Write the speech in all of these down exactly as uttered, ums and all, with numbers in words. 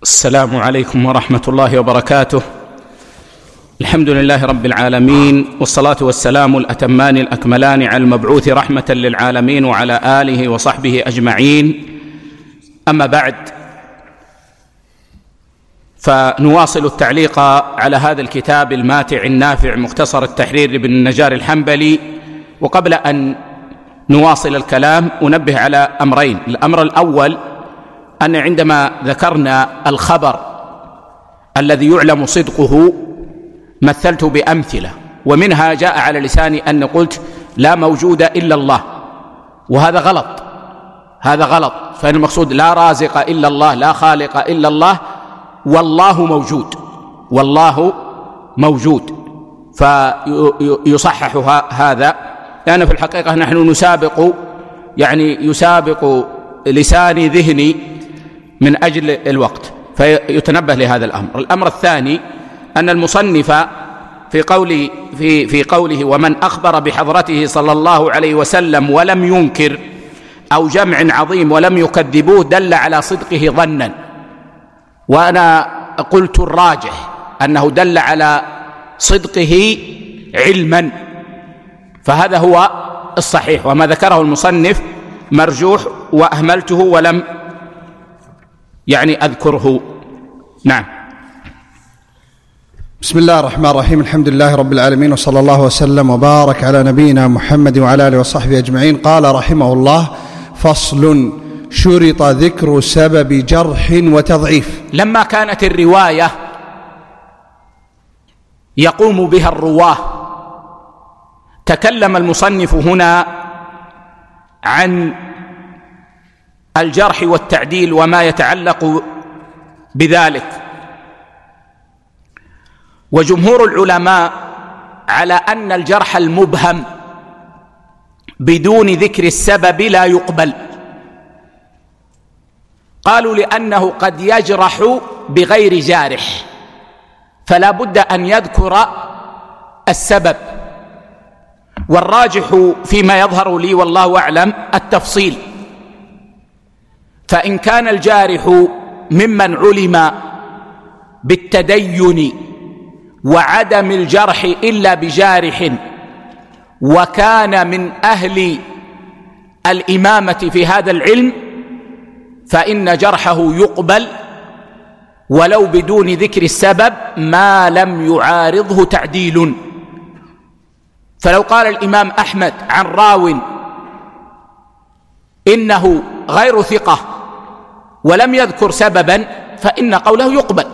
السلام عليكم ورحمة الله وبركاته. الحمد لله رب العالمين، والصلاة والسلام الأتمان الأكملان على المبعوث رحمة للعالمين وعلى آله وصحبه أجمعين. أما بعد، فنواصل التعليق على هذا الكتاب الماتع النافع مختصر التحرير لابن النجار الحنبلي. وقبل أن نواصل الكلام أنبه على أمرين. الأمر الأول أن عندما ذكرنا الخبر الذي يعلم صدقه مثلت بأمثلة، ومنها جاء على لساني أن قلت لا موجود إلا الله، وهذا غلط. هذا غلط، فإن المقصود لا رازق إلا الله، لا خالق إلا الله، والله موجود، والله موجود. فيصحح هذا، لأن في الحقيقة نحن نسابق، يعني يسابق لساني ذهني من أجل الوقت، فيتنبه لهذا الأمر. الأمر الثاني أن المصنف في قوله, في, في قوله ومن أخبر بحضرته صلى الله عليه وسلم ولم ينكر، أو جمع عظيم ولم يكذبوه، دل على صدقه ظنا. وأنا قلت الراجح أنه دل على صدقه علما، فهذا هو الصحيح، وما ذكره المصنف مرجوح وأهملته ولم يعني أذكره. نعم. بسم الله الرحمن الرحيم. الحمد لله رب العالمين، وصلى الله وسلم وبارك على نبينا محمد وعلى آله وصحبه أجمعين. قال رحمه الله: فصل: شرط ذكر سبب جرح وتضعيف. لما كانت الرواية يقوم بها الرواه، تكلم المصنف هنا عن الجرح والتعديل وما يتعلق بذلك. وجمهور العلماء على أن الجرح المبهم بدون ذكر السبب لا يقبل. قالوا لأنه قد يجرح بغير جارح، فلا بد أن يذكر السبب. والراجح فيما يظهر لي والله أعلم التفصيل، فإن كان الجارح ممن علم بالتدين وعدم الجرح إلا بجارح، وكان من أهل الإمامة في هذا العلم، فإن جرحه يقبل ولو بدون ذكر السبب ما لم يعارضه تعديل. فلو قال الإمام أحمد عن راو إنه غير ثقة ولم يذكر سببا، فإن قوله يقبل.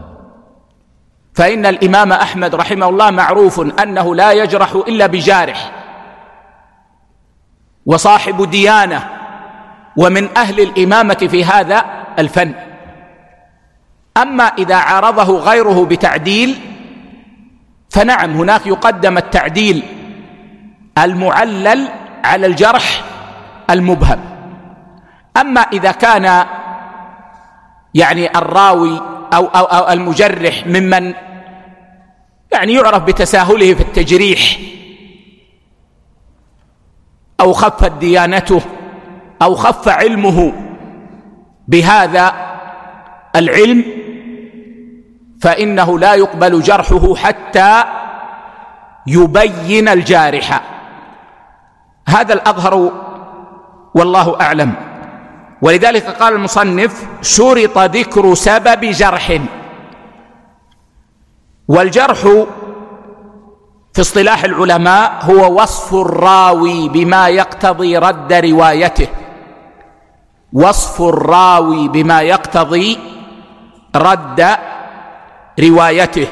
فإن الإمام أحمد رحمه الله معروف أنه لا يجرح إلا بجارح، وصاحب ديانة، ومن أهل الإمامة في هذا الفن. أما إذا عارضه غيره بتعديل فنعم، هناك يقدم التعديل المعلل على الجرح المبهم. أما إذا كان يعني الراوي أو, أو, أو المجرح ممن يعني يعرف بتساهله في التجريح، أو خفت ديانته، أو خف علمه بهذا العلم، فإنه لا يقبل جرحه حتى يبين الجارح. هذا الأظهر والله أعلم. ولذلك قال المصنف: شرط ذكر سبب جرح. والجرح في اصطلاح العلماء هو وصف الراوي بما يقتضي رد روايته، وصف الراوي بما يقتضي رد روايته.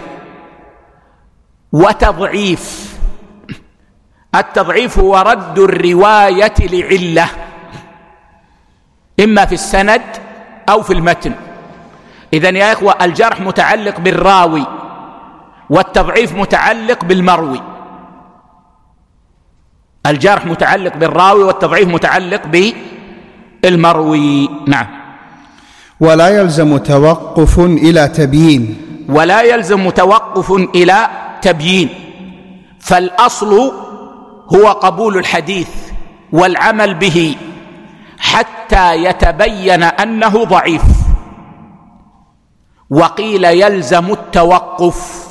وتضعيف، التضعيف هو رد الرواية لعلة، إما في السند أو في المتن. إذن يا إخوة، الجرح متعلق بالراوي، والتضعيف متعلق بالمروي. الجرح متعلق بالراوي، والتضعيف متعلق بالمروي. نعم. ولا يلزم توقف إلى تبيين. ولا يلزم توقف إلى تبيين، فالأصل هو قبول الحديث والعمل به حتى يتبين أنه ضعيف. وقيل يلزم التوقف،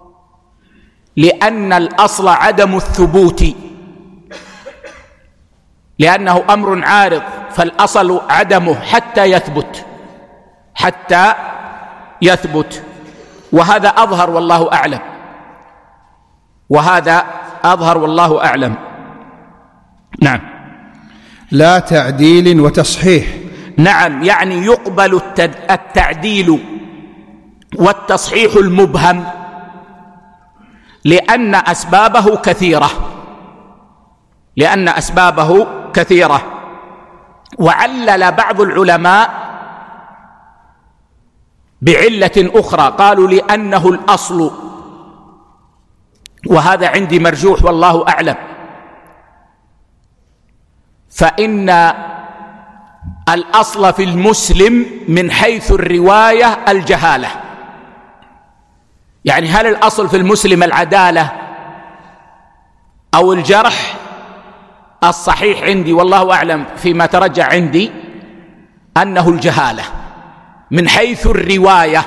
لأن الأصل عدم الثبوت، لأنه أمر عارض، فالأصل عدمه حتى يثبت حتى يثبت وهذا أظهر والله أعلم، وهذا أظهر والله أعلم. نعم. لا تعديل وتصحيح. نعم، يعني يقبل التعديل والتصحيح المبهم لأن أسبابه كثيرة لأن أسبابه كثيرة وعلل بعض العلماء بعلة أخرى، قالوا لأنه الأصل، وهذا عندي مرجوح والله أعلم. فإن الأصل في المسلم من حيث الرواية الجهالة، يعني هل الأصل في المسلم العدالة أو الجرح؟ الصحيح عندي والله أعلم فيما ترجع عندي أنه الجهالة من حيث الرواية،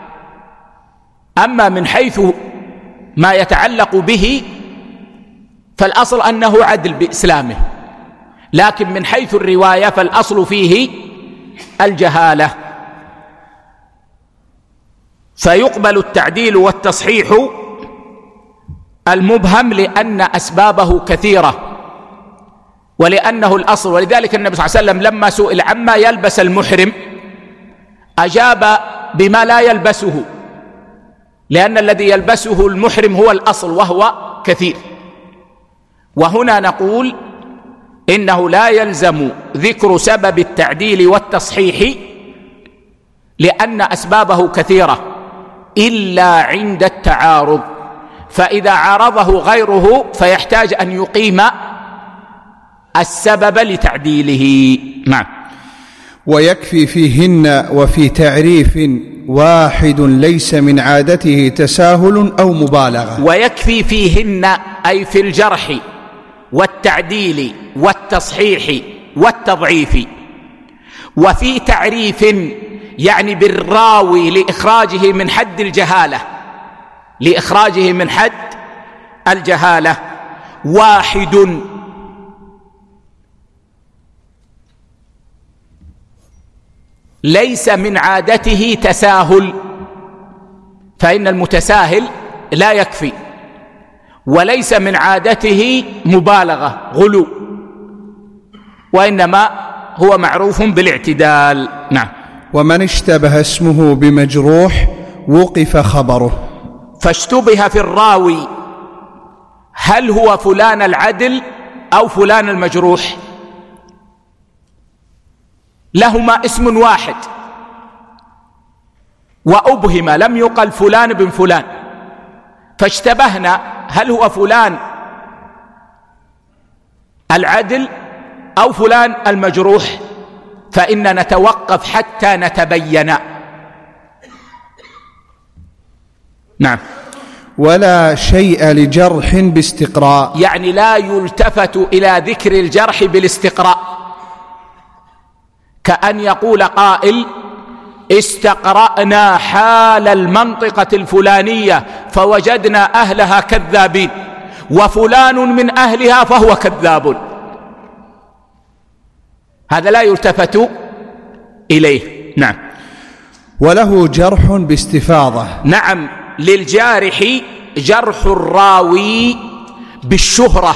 أما من حيث ما يتعلق به فالأصل أنه عدل بإسلامه، لكن من حيث الرواية فالأصل فيه الجهالة. فيقبل التعديل والتصحيح المبهم لأن أسبابه كثيرة ولأنه الأصل. ولذلك النبي صلى الله عليه وسلم لما سئل عما يلبس المحرم أجاب بما لا يلبسه، لأن الذي يلبسه المحرم هو الأصل وهو كثير. وهنا نقول إنه لا يلزم ذكر سبب التعديل والتصحيح لأن أسبابه كثيرة إلا عند التعارض، فإذا عارضه غيره فيحتاج أن يقيم السبب لتعديله. نعم. ويكفي فيهن وفي تعريف واحد ليس من عادته تساهل أو مبالغة. ويكفي فيهن أي في الجرح والتعديل والتصحيح والتضعيف. وفي تعريف يعني بالراوي لإخراجه من حد الجهالة لإخراجه من حد الجهالة واحد ليس من عادته تساهل، فإن المتساهل لا يكفي، وليس من عادته مبالغة غلو، وإنما هو معروف بالاعتدال. نعم. ومن اشتبه اسمه بمجروح وقف خبره. فاشتبه في الراوي هل هو فلان العدل أو فلان المجروح، لهما اسم واحد وأبهم لم يقل فلان بن فلان، فاشتبهنا هل هو فلان العدل أو فلان المجروح، فإن نتوقف حتى نتبين. نعم. ولا شيء لجرح باستقراء، يعني لا يلتفت إلى ذكر الجرح بالاستقراء، كأن يقول قائل استقرأنا حال المنطقة الفلانية فوجدنا أهلها كذابين وفلان من أهلها فهو كذاب، هذا لا يلتفت إليه. نعم. وله جرح باستفاضة. نعم، للجارح جرح الراوي بالشهرة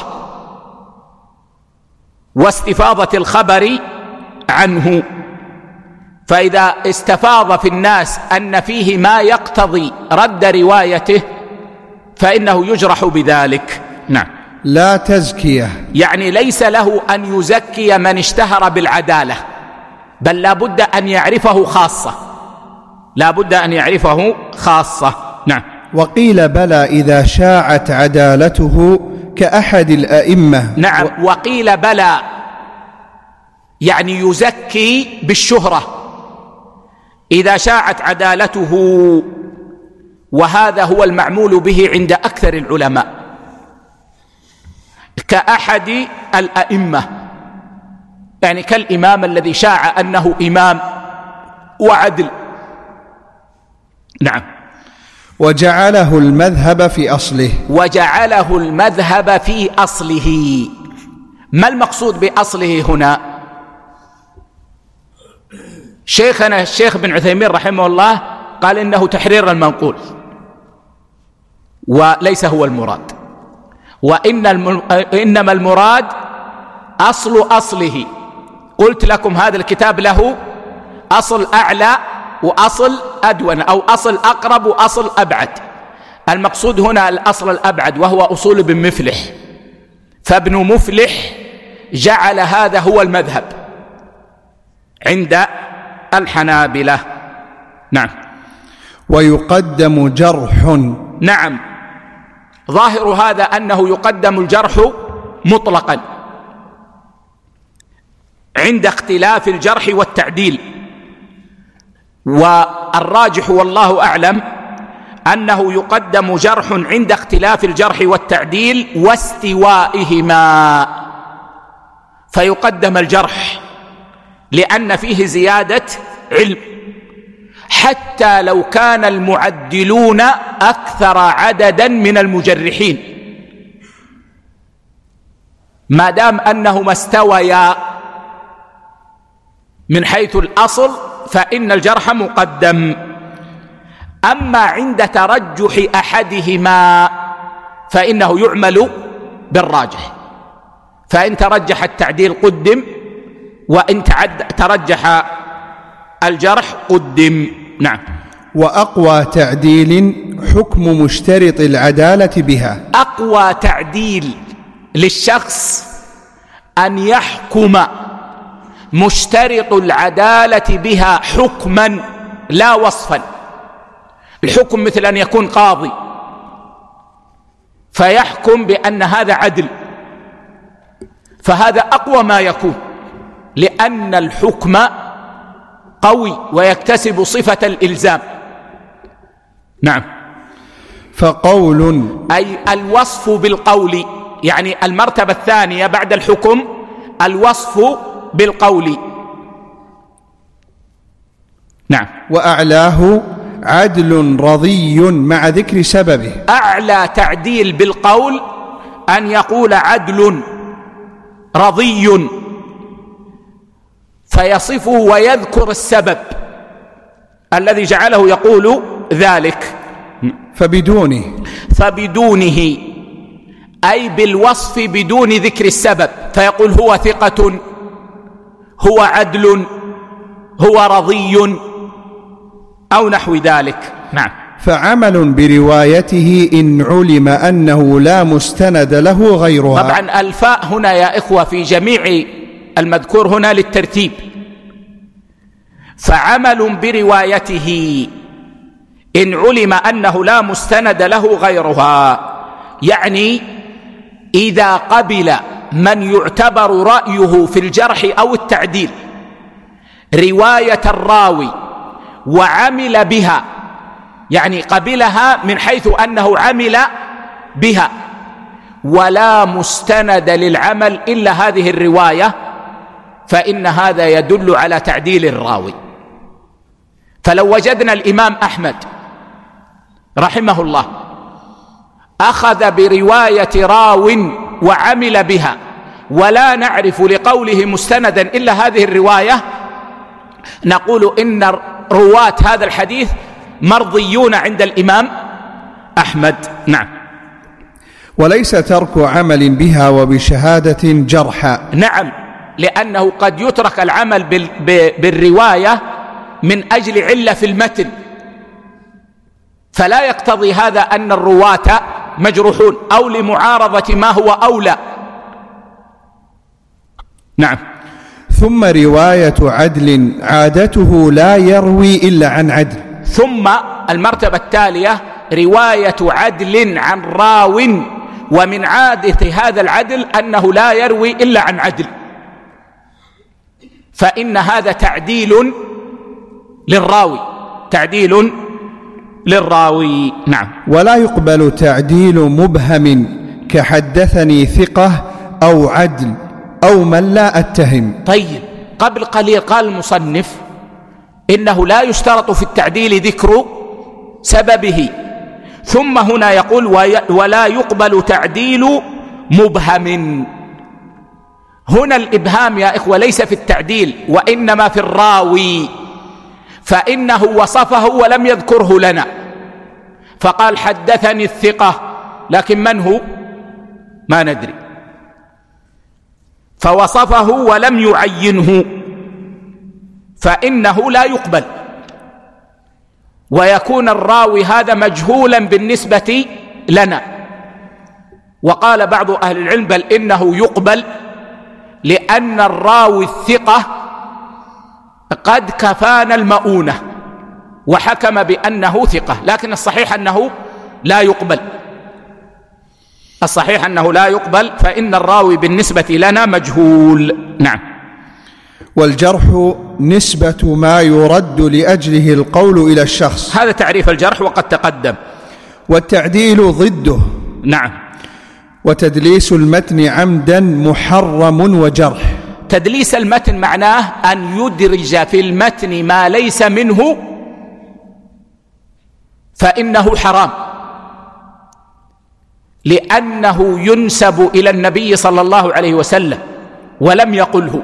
واستفاضة الخبر عنه، فإذا استفاض في الناس أن فيه ما يقتضي رد روايته فإنه يجرح بذلك. نعم. لا تزكية، يعني ليس له أن يزكي من اشتهر بالعدالة، بل لا بد أن يعرفه خاصة لا بد أن يعرفه خاصة. نعم. وقيل بلى إذا شاعت عدالته كأحد الأئمة. نعم. و... وقيل بلى يعني يزكي بالشهرة إذا شاعت عدالته، وهذا هو المعمول به عند أكثر العلماء، كأحد الأئمة، يعني كالإمام الذي شاع أنه إمام وعدل، نعم. وجعله المذهب في أصله. وجعله المذهب في أصله. ما المقصود بأصله هنا؟ شيخنا الشيخ بن عثيمين رحمه الله قال إنه تحرير المنقول، وليس هو المراد، وإن الم... إنما المراد أصل أصله. قلت لكم هذا الكتاب له أصل أعلى وأصل أدون، أو أصل أقرب وأصل أبعد. المقصود هنا الأصل الأبعد وهو أصول ابن مفلح، فابن مفلح جعل هذا هو المذهب عند الحنابلة. نعم. ويقدم جرح. نعم، ظاهر هذا أنه يقدم الجرح مطلقا عند اختلاف الجرح والتعديل، والراجح والله أعلم أنه يقدم جرح عند اختلاف الجرح والتعديل واستوائهما، فيقدم الجرح لأن فيه زيادة علم، حتى لو كان المعدلون أكثر عددا من المجرحين، ما دام أنهما استويا من حيث الأصل فإن الجرح مقدم. أما عند ترجح أحدهما فإنه يعمل بالراجح، فإن ترجح التعديل قدم، وإن ترجح الجرح قدم. نعم. وأقوى تعديل حكم مشترط العدالة بها. أقوى تعديل للشخص أن يحكم مشترط العدالة بها حكما لا وصفا. الحكم مثل أن يكون قاضي فيحكم بأن هذا عدل، فهذا أقوى ما يكون، لأن الحكم قوي ويكتسب صفة الإلزام. نعم. فقول أي الوصف بالقول، يعني المرتبة الثانية بعد الحكم الوصف بالقول. نعم. وأعلاه عدل رضي مع ذكر سببه. أعلى تعديل بالقول أن يقول عدل رضي فيصفه ويذكر السبب الذي جعله يقول ذلك. فبدونه فبدونه أي بالوصف بدون ذكر السبب، فيقول هو ثقة، هو عدل، هو رضي أو نحو ذلك. نعم. فعمل بروايته إن علم أنه لا مستند له غيرها. طبعا الفاء هنا يا إخوة في جميع المذكور هنا للترتيب. فعمل بروايته إن علم أنه لا مستند له غيرها، يعني إذا قبل من يعتبر رأيه في الجرح أو التعديل رواية الراوي وعمل بها، يعني قبلها من حيث أنه عمل بها ولا مستند للعمل إلا هذه الرواية، فإن هذا يدل على تعديل الراوي. فلو وجدنا الإمام أحمد رحمه الله أخذ برواية راو وعمل بها ولا نعرف لقوله مستندا إلا هذه الرواية، نقول إن رواة هذا الحديث مرضيون عند الإمام أحمد. نعم. وليس ترك عمل بها وبشهادة جرحا. نعم، لأنه قد يترك العمل بالرواية من أجل علة في المتن، فلا يقتضي هذا أن الرواة مجروحون أو لمعارضة ما هو أولى. نعم. ثم رواية عدل عادته لا يروي إلا عن عدل. ثم المرتبة التالية رواية عدل عن راو، ومن عادة هذا العدل أنه لا يروي إلا عن عدل، فإن هذا تعديل للراوي، تعديل للراوي. نعم. ولا يقبل تعديل مبهم كحدثني ثقة أو عدل أو من لا أتهم. طيب، قبل قليل قال المصنف إنه لا يشترط في التعديل ذكر سببه. ثم هنا يقول ولا يقبل تعديل مبهم. هنا الإبهام يا إخوة ليس في التعديل وإنما في الراوي، فإنه وصفه ولم يذكره لنا، فقال حدثني الثقة، لكن من هو ما ندري، فوصفه ولم يعينه، فإنه لا يقبل، ويكون الراوي هذا مجهولا بالنسبة لنا. وقال بعض أهل العلم بل إنه يقبل، لأن الراوي الثقة قد كفانا المؤونة وحكم بأنه ثقة، لكن الصحيح أنه لا يقبل، الصحيح أنه لا يقبل، فإن الراوي بالنسبة لنا مجهول. نعم. والجرح نسبة ما يرد لأجله القول إلى الشخص، هذا تعريف الجرح وقد تقدم. والتعديل ضده. نعم. وتدليس المتن عمدا محرم وجرح. تدليس المتن معناه أن يدرج في المتن ما ليس منه فإنه حرام، لأنه ينسب إلى النبي صلى الله عليه وسلم ولم يقله،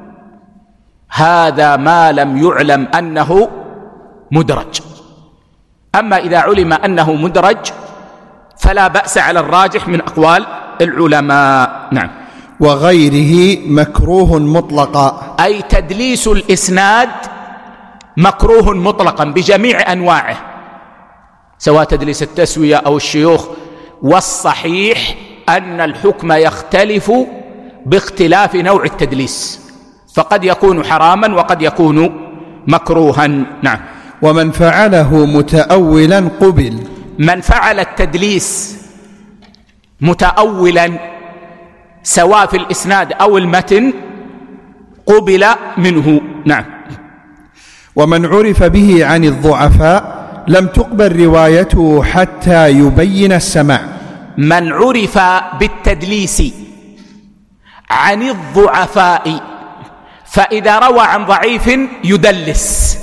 هذا ما لم يعلم أنه مدرج. أما إذا علم أنه مدرج فلا بأس على الراجح من أقوال العلماء. نعم. وغيره مكروه مطلقا، أي تدليس الإسناد مكروه مطلقا بجميع أنواعه، سواء تدليس التسوية أو الشيوخ. والصحيح أن الحكم يختلف باختلاف نوع التدليس، فقد يكون حراما وقد يكون مكروها. نعم. ومن فعله متأولا قبل. من فعل التدليس متأولا سواء في الإسناد أو المتن قبل منه. نعم. ومن عرف به عن الضعفاء لم تقبل روايته حتى يبين السماع. من عرف بالتدليس عن الضعفاء، فإذا روى عن ضعيف يدلس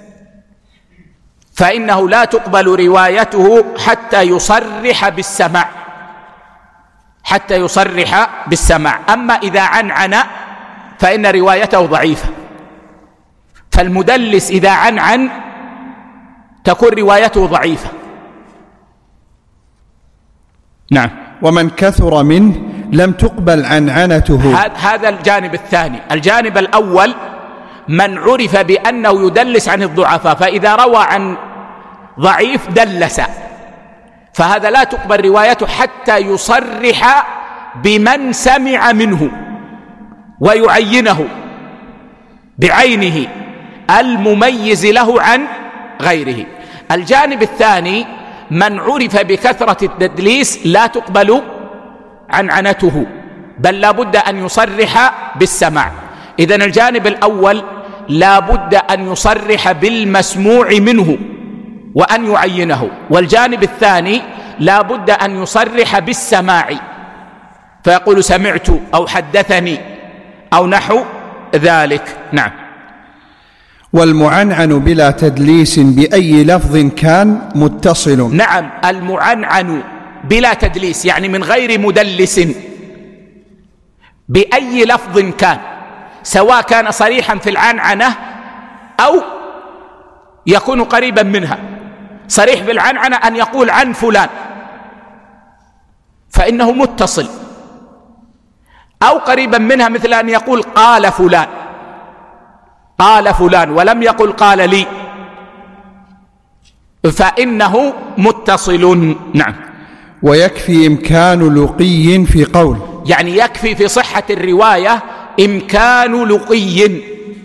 فإنه لا تقبل روايته حتى يصرح بالسماع، حتى يصرح بالسماع. أما إذا عنعن فإن روايته ضعيفة، فالمدلس إذا عنعن تكون روايته ضعيفة. نعم. ومن كثر منه لم تقبل عنعنته. هذا الجانب الثاني. الجانب الأول من عرف بأنه يدلس عن الضعفاء، فإذا روى عن ضعيف دلس، فهذا لا تقبل روايته حتى يصرح بمن سمع منه ويعينه بعينه المميز له عن غيره. الجانب الثاني من عرف بكثرة التدليس لا تقبل عنعنته، بل لا بد أن يصرح بالسماع. إذن الجانب الأول لا بد أن يصرح بالمسموع منه وأن يعينه، والجانب الثاني لا بد أن يصرح بالسماع، فيقول سمعت أو حدثني أو نحو ذلك. نعم. والمعنعن بلا تدليس بأي لفظ كان متصل. نعم. المعنعن بلا تدليس يعني من غير مدلس بأي لفظ كان، سواء كان صريحا في العنعنة أو يكون قريبا منها. صريح في العنعنة أن يقول عن فلان فإنه متصل، أو قريبا منها مثل أن يقول قال فلان، قال فلان ولم يقل قال لي، فإنه متصل. نعم. ويكفي إمكان لقي في قول، يعني يكفي في صحة الرواية إمكان لقي،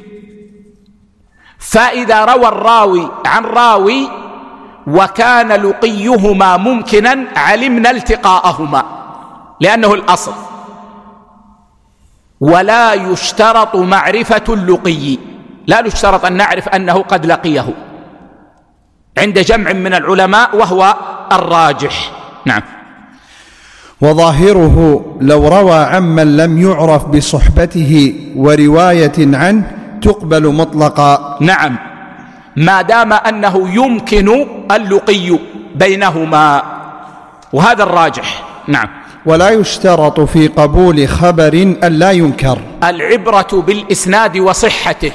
فإذا روى الراوي عن راوي وكان لقيهما ممكنا علمنا التقاءهما لأنه الأصل. ولا يشترط معرفة اللقي، لا يشترط أن نعرف أنه قد لقيه عند جمع من العلماء وهو الراجح. نعم. وظاهره لو روى عمن لم يعرف بصحبته ورواية عنه تقبل مطلقا. نعم. ما دام أنه يمكن اللقي بينهما، وهذا الراجح. نعم. ولا يشترط في قبول خبر أن لا ينكر. العبرة بالإسناد وصحته،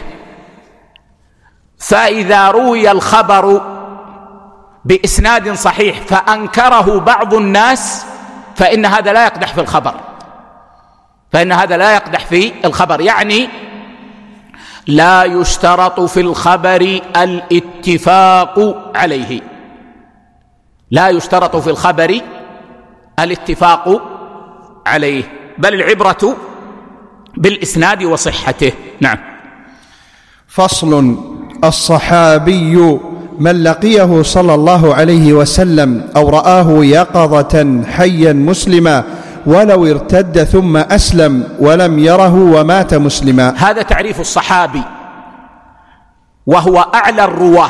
فإذا روي الخبر بإسناد صحيح فأنكره بعض الناس فإن هذا لا يقدح في الخبر، فإن هذا لا يقدح في الخبر. يعني لا يشترط في الخبر الاتفاق عليه، لا يشترط في الخبر الاتفاق عليه، بل العبرة بالإسناد وصحته. نعم. فصل. الصحابي من لقيه صلى الله عليه وسلم أو رآه يقظة حيا مسلما ولو ارتد ثم أسلم ولم يره ومات مسلما. هذا تعريف الصحابي، وهو أعلى الرواه.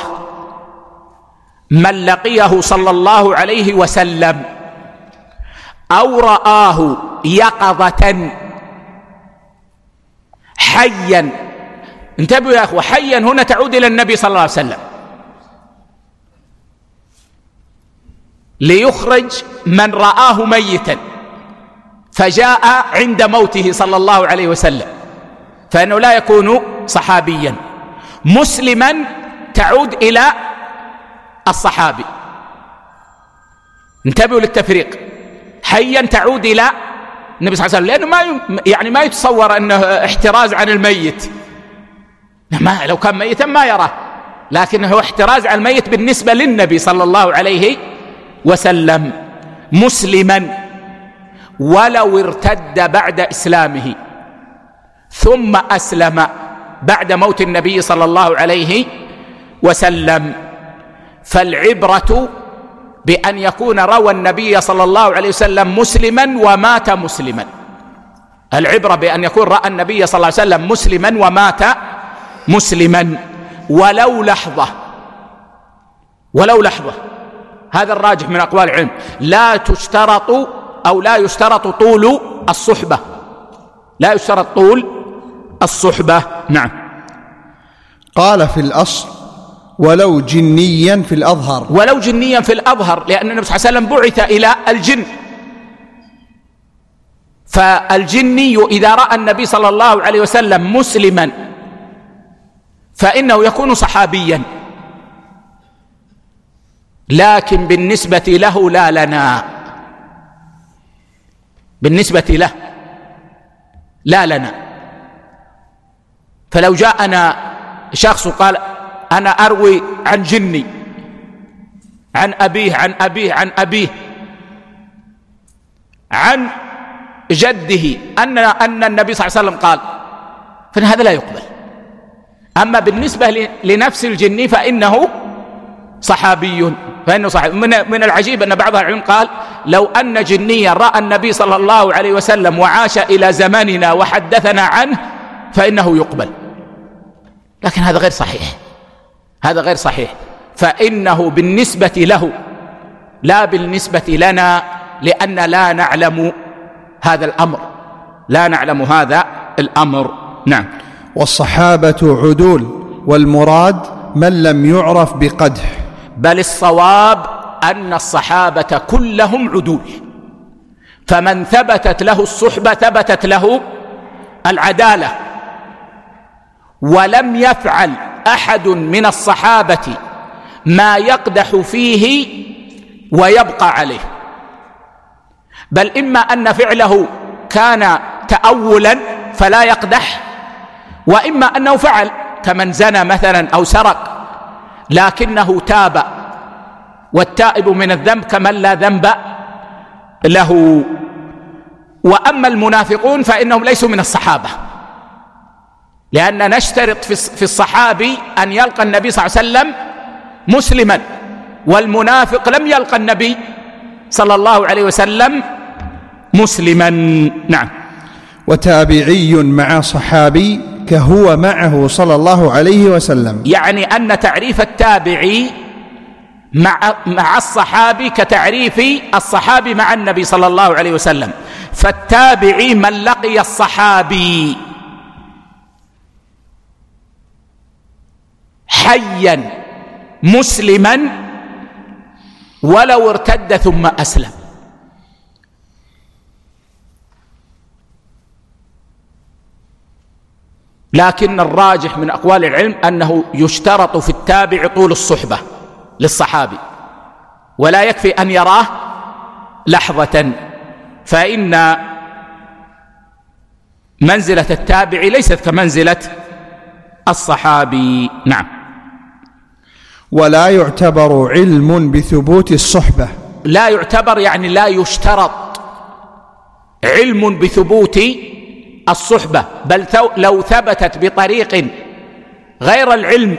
من لقيه صلى الله عليه وسلم أو رآه يقظة حيا، انتبهوا يا أخوة، حيا هنا تعود إلى النبي صلى الله عليه وسلم ليخرج من رآه ميتا فجاء عند موته صلى الله عليه وسلم، فإنه لا يكون صحابيا. مسلما تعود إلى الصحابي، انتبهوا للتفريق. حيا تعود إلى النبي صلى الله عليه وسلم، لأنه ما يعني ما يتصور أنه احتراز عن الميت، ما لو كان ميتا ما يراه، لكن هو احتراز عن الميت بالنسبة للنبي صلى الله عليه وسلم. مسلما ولو ارتد بعد إسلامه ثم أسلم بعد موت النبي صلى الله عليه وسلم، فالعبرة بأن يكون روى النبي صلى الله عليه وسلم مسلما ومات مسلما. العبرة بأن يكون رأى النبي صلى الله عليه وسلم مسلما ومات مسلما ولو لحظة، ولو لحظة. هذا الراجح من أقوال العلم. لا تشترط أو لا يشترط طول الصحبة، لا يشترط طول الصحبة. نعم. قال في الأصل ولو جنيا في الأظهر. ولو جنيا في الأظهر، لأن النبي صلى الله عليه وسلم بعث إلى الجن، فالجني إذا رأى النبي صلى الله عليه وسلم مسلما فإنه يكون صحابيا، لكن بالنسبة له لا لنا، بالنسبة له لا لنا. فلو جاءنا شخص قال أنا أروي عن جني عن أبيه عن أبيه عن أبيه عن جده أن أن النبي صلى الله عليه وسلم قال، فإن هذا لا يقبل. أما بالنسبة لنفس الجني فإنه صحابي، فإنه صحابي. من من العجيب أن بعض العلماء قال لو أن جنيا رأى النبي صلى الله عليه وسلم وعاش إلى زماننا وحدثنا عنه فإنه يقبل، لكن هذا غير صحيح، هذا غير صحيح. فإنه بالنسبة له لا بالنسبة لنا، لأن لا نعلم هذا الأمر، لا نعلم هذا الأمر. نعم. والصحابة عدول، والمراد من لم يعرف بقدح. بل الصواب أن الصحابة كلهم عدول، فمن ثبتت له الصحبة ثبتت له العدالة، ولم يفعل أحد من الصحابة ما يقدح فيه ويبقى عليه، بل إما أن فعله كان تأولا فلا يقدح، وإما أنه فعل كمن زنى مثلا أو سرق لكنه تاب، والتائب من الذنب كمن لا ذنب له. وأما المنافقون فإنهم ليسوا من الصحابة، لأن نشترط في الصحابي أن يلقى النبي صلى الله عليه وسلم مسلما، والمنافق لم يلقى النبي صلى الله عليه وسلم مسلما. نعم. وتابعي مع صحابي كهو معه صلى الله عليه وسلم، يعني أن تعريف التابعي مع مع الصحابي كتعريف الصحابي مع النبي صلى الله عليه وسلم. فالتابعي من لقي الصحابي حيا مسلما ولو ارتد ثم أسلم. لكن الراجح من أقوال العلم أنه يشترط في التابع طول الصحبة للصحابي، ولا يكفي أن يراه لحظة، فإن منزلة التابع ليست كمنزلة الصحابي. نعم. ولا يعتبر علم بثبوت الصحبة. لا يعتبر يعني لا يشترط علم بثبوت الصحبة، بل لو ثبتت بطريق غير العلم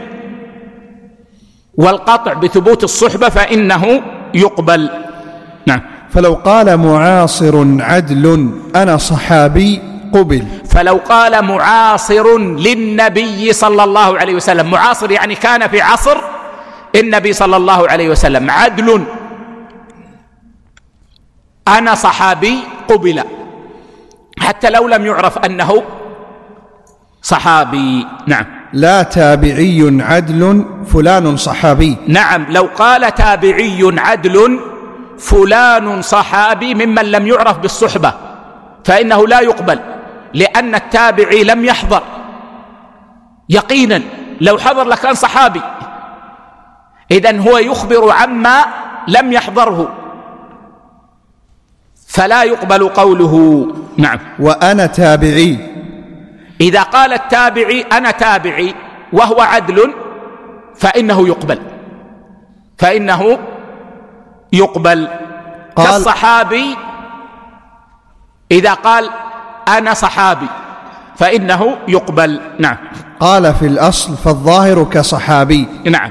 والقطع بثبوت الصحبة فإنه يقبل. نعم. فلو قال معاصر عدل أنا صحابي قبل. فلو قال معاصر للنبي صلى الله عليه وسلم، معاصر يعني كان في عصر النبي صلى الله عليه وسلم، عدل أنا صحابي قبل، حتى لو لم يعرف أنه صحابي. نعم. لا تابعي عدل فلان صحابي. نعم، لو قال تابعي عدل فلان صحابي ممن لم يعرف بالصحبة فإنه لا يقبل، لأن التابعي لم يحضر يقينا، لو حضر لكان صحابي، إذن هو يخبر عما لم يحضره فلا يقبل قوله. نعم. وأنا تابعي. إذا قال التابعي أنا تابعي وهو عدل فإنه يقبل، فإنه يقبل. كالصحابي إذا قال أنا صحابي فإنه يقبل. نعم. قال في الأصل فالظاهر كصحابي. نعم.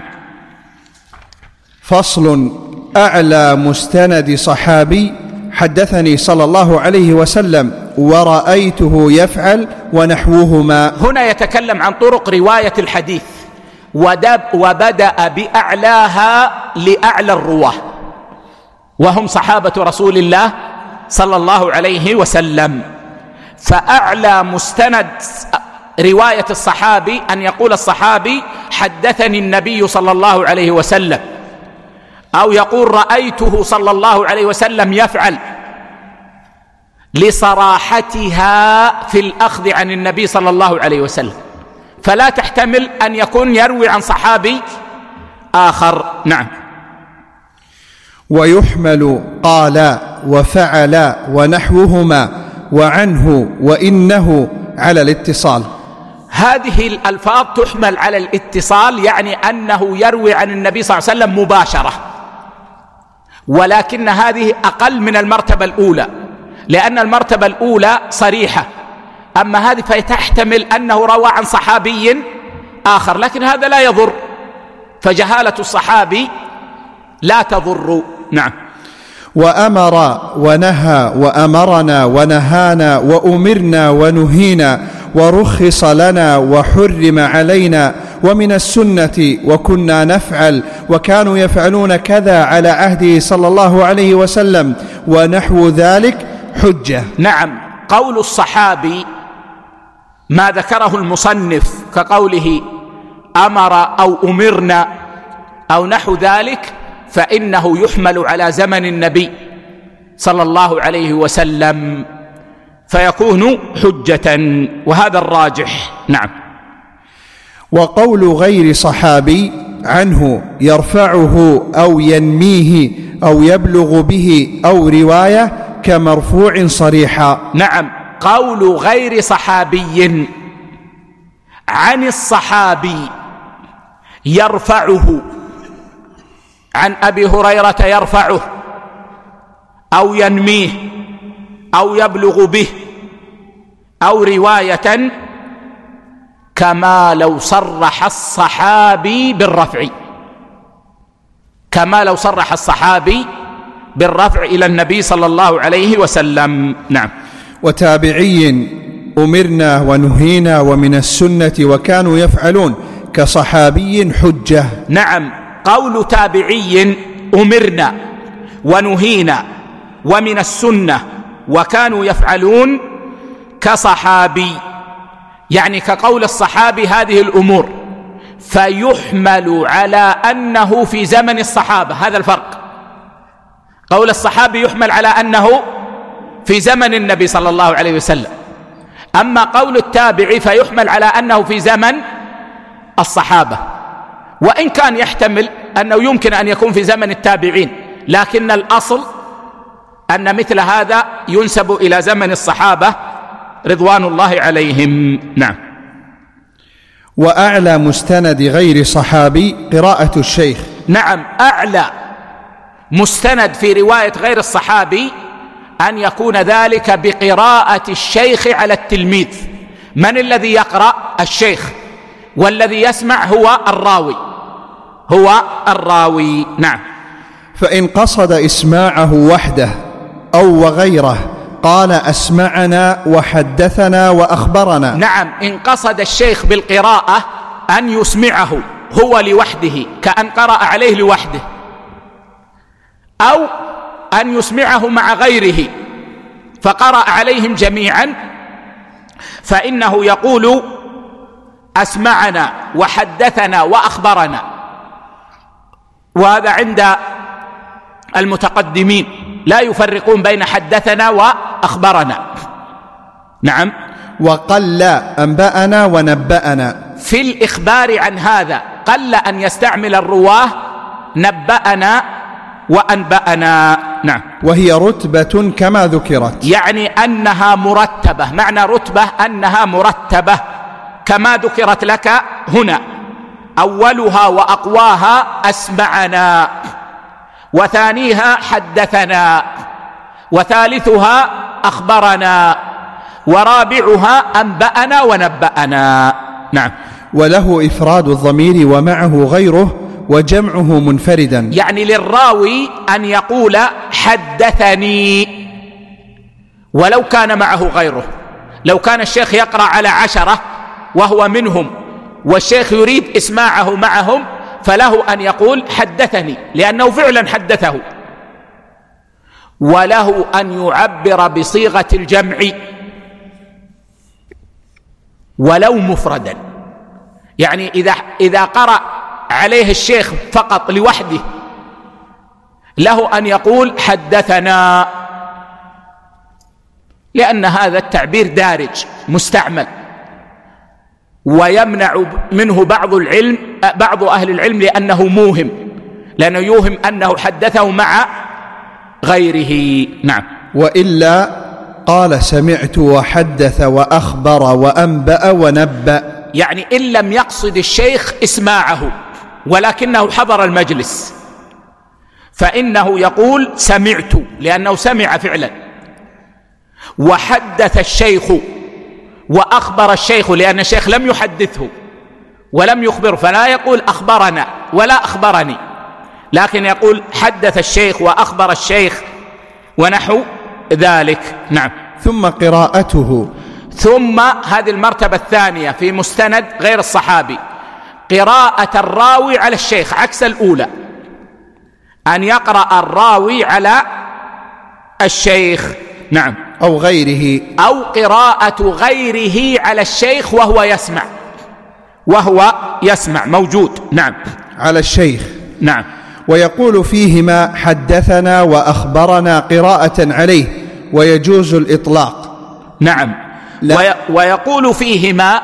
فصل. أعلى مستند صحابي حدثني صلى الله عليه وسلم ورأيته يفعل ونحوهما. هنا يتكلم عن طرق رواية الحديث، وبدأ بأعلاها لأعلى الرواه وهم صحابة رسول الله صلى الله عليه وسلم. فأعلى مستند رواية الصحابي أن يقول الصحابي حدثني النبي صلى الله عليه وسلم، أو يقول رأيته صلى الله عليه وسلم يفعل، لصراحتها في الأخذ عن النبي صلى الله عليه وسلم، فلا تحتمل أن يكون يروي عن صحابي آخر. نعم. ويحمل قال وفعل ونحوهما وعنه وإنه على الاتصال. هذه الألفاظ تحمل على الاتصال، يعني أنه يروي عن النبي صلى الله عليه وسلم مباشرة، ولكن هذه أقل من المرتبة الأولى، لأن المرتبة الأولى صريحة، أما هذه فتحتمل أنه روى عن صحابي آخر، لكن هذا لا يضر، فجهالة الصحابي لا تضر. نعم. وأمر ونهى وأمرنا ونهانا وأمرنا ونهينا ورخص لنا وحرم علينا ومن السنة وكنا نفعل وكانوا يفعلون كذا على عهده صلى الله عليه وسلم ونحو ذلك حجة. نعم. قول الصحابي ما ذكره المصنف كقوله أمر أو أمرنا أو نحو ذلك فإنه يحمل على زمن النبي صلى الله عليه وسلم فيكون حجة، وهذا الراجح. نعم. وقول غير صحابي عنه يرفعه أو ينميه أو يبلغ به أو رواية كمرفوع صريحا. نعم. قول غير صحابي عن الصحابي يرفعه، عن أبي هريرة يرفعه أو ينميه أو يبلغ به أو رواية كما لو صرح الصحابي بالرفع، كما لو صرح الصحابي بالرفع إلى النبي صلى الله عليه وسلم. نعم. وتابعي أمرنا ونهينا ومن السنة وكانوا يفعلون كصحابي حجة. نعم. قول تابعي أمرنا ونهينا ومن السنة وكانوا يفعلون كصحابي، يعني كقول الصحابي هذه الأمور، فيحمل على أنه في زمن الصحابة. هذا الفرق. قول الصحابي يحمل على أنه في زمن النبي صلى الله عليه وسلم، أما قول التابعي فيحمل على أنه في زمن الصحابة، وإن كان يحتمل أنه يمكن أن يكون في زمن التابعين، لكن الأصل أن مثل هذا ينسب إلى زمن الصحابة رضوان الله عليهم. نعم. وأعلى مستند غير صحابي قراءة الشيخ. نعم، أعلى مستند في رواية غير الصحابي أن يكون ذلك بقراءة الشيخ على التلميذ. من الذي يقرأ؟ الشيخ، والذي يسمع هو الراوي هو الراوي. نعم. فإن قصد إسماعه وحده أو وغيره قال أسمعنا وحدثنا وأخبرنا. نعم، إن قصد الشيخ بالقراءة أن يسمعه هو لوحده كأن قرأ عليه لوحده، أو أن يسمعه مع غيره فقرأ عليهم جميعا، فإنه يقول أسمعنا وحدثنا وأخبرنا. وهذا عند المتقدمين لا يفرقون بين حدثنا وأخبرنا. نعم. وقل أنبأنا ونبأنا. في الإخبار عن هذا قل أن يستعمل الرواه نبأنا وأنبأنا. نعم. وهي رتبة كما ذكرت، يعني أنها مرتبة. معنى رتبة أنها مرتبة كما ذكرت لك هنا، أولها وأقواها أسمعنا، وثانيها حدثنا، وثالثها أخبرنا، ورابعها أنبأنا ونبأنا. نعم. وله إفراد الضمير ومعه غيره وجمعه منفردا، يعني للراوي أن يقول حدثني ولو كان معه غيره. لو كان الشيخ يقرأ على عشرة وهو منهم والشيخ يريد إسماعه معهم فله أن يقول حدثني لأنه فعلا حدثه، وله أن يعبر بصيغة الجمع ولو مفردا. يعني إذا, إذا قرأ عليه الشيخ فقط لوحده له أن يقول حدثنا، لأن هذا التعبير دارج مستعمل، ويمنع منه بعض العلم بعض أهل العلم لأنه موهم، لأنه يوهم أنه حدثه مع غيره. نعم. وإلا قال سمعت وحدث وأخبر وأنبأ ونبأ، يعني إن لم يقصد الشيخ إسماعه ولكنه حضر المجلس فإنه يقول سمعت لأنه سمع فعلا، وحدث الشيخ وأخبر الشيخ لأن الشيخ لم يحدثه ولم يخبره، فلا يقول أخبرنا ولا أخبرني، لكن يقول حدث الشيخ وأخبر الشيخ ونحو ذلك. نعم. ثم قراءته. ثم هذه المرتبة الثانية في مستند غير الصحابي، قراءة الراوي على الشيخ عكس الأولى، أن يقرأ الراوي على الشيخ. نعم. أو غيره، أو قراءة غيره على الشيخ وهو يسمع وهو يسمع موجود. نعم. على الشيخ. نعم. ويقول فيهما حدثنا وأخبرنا قراءة عليه ويجوز الإطلاق. نعم. وي ويقول فيهما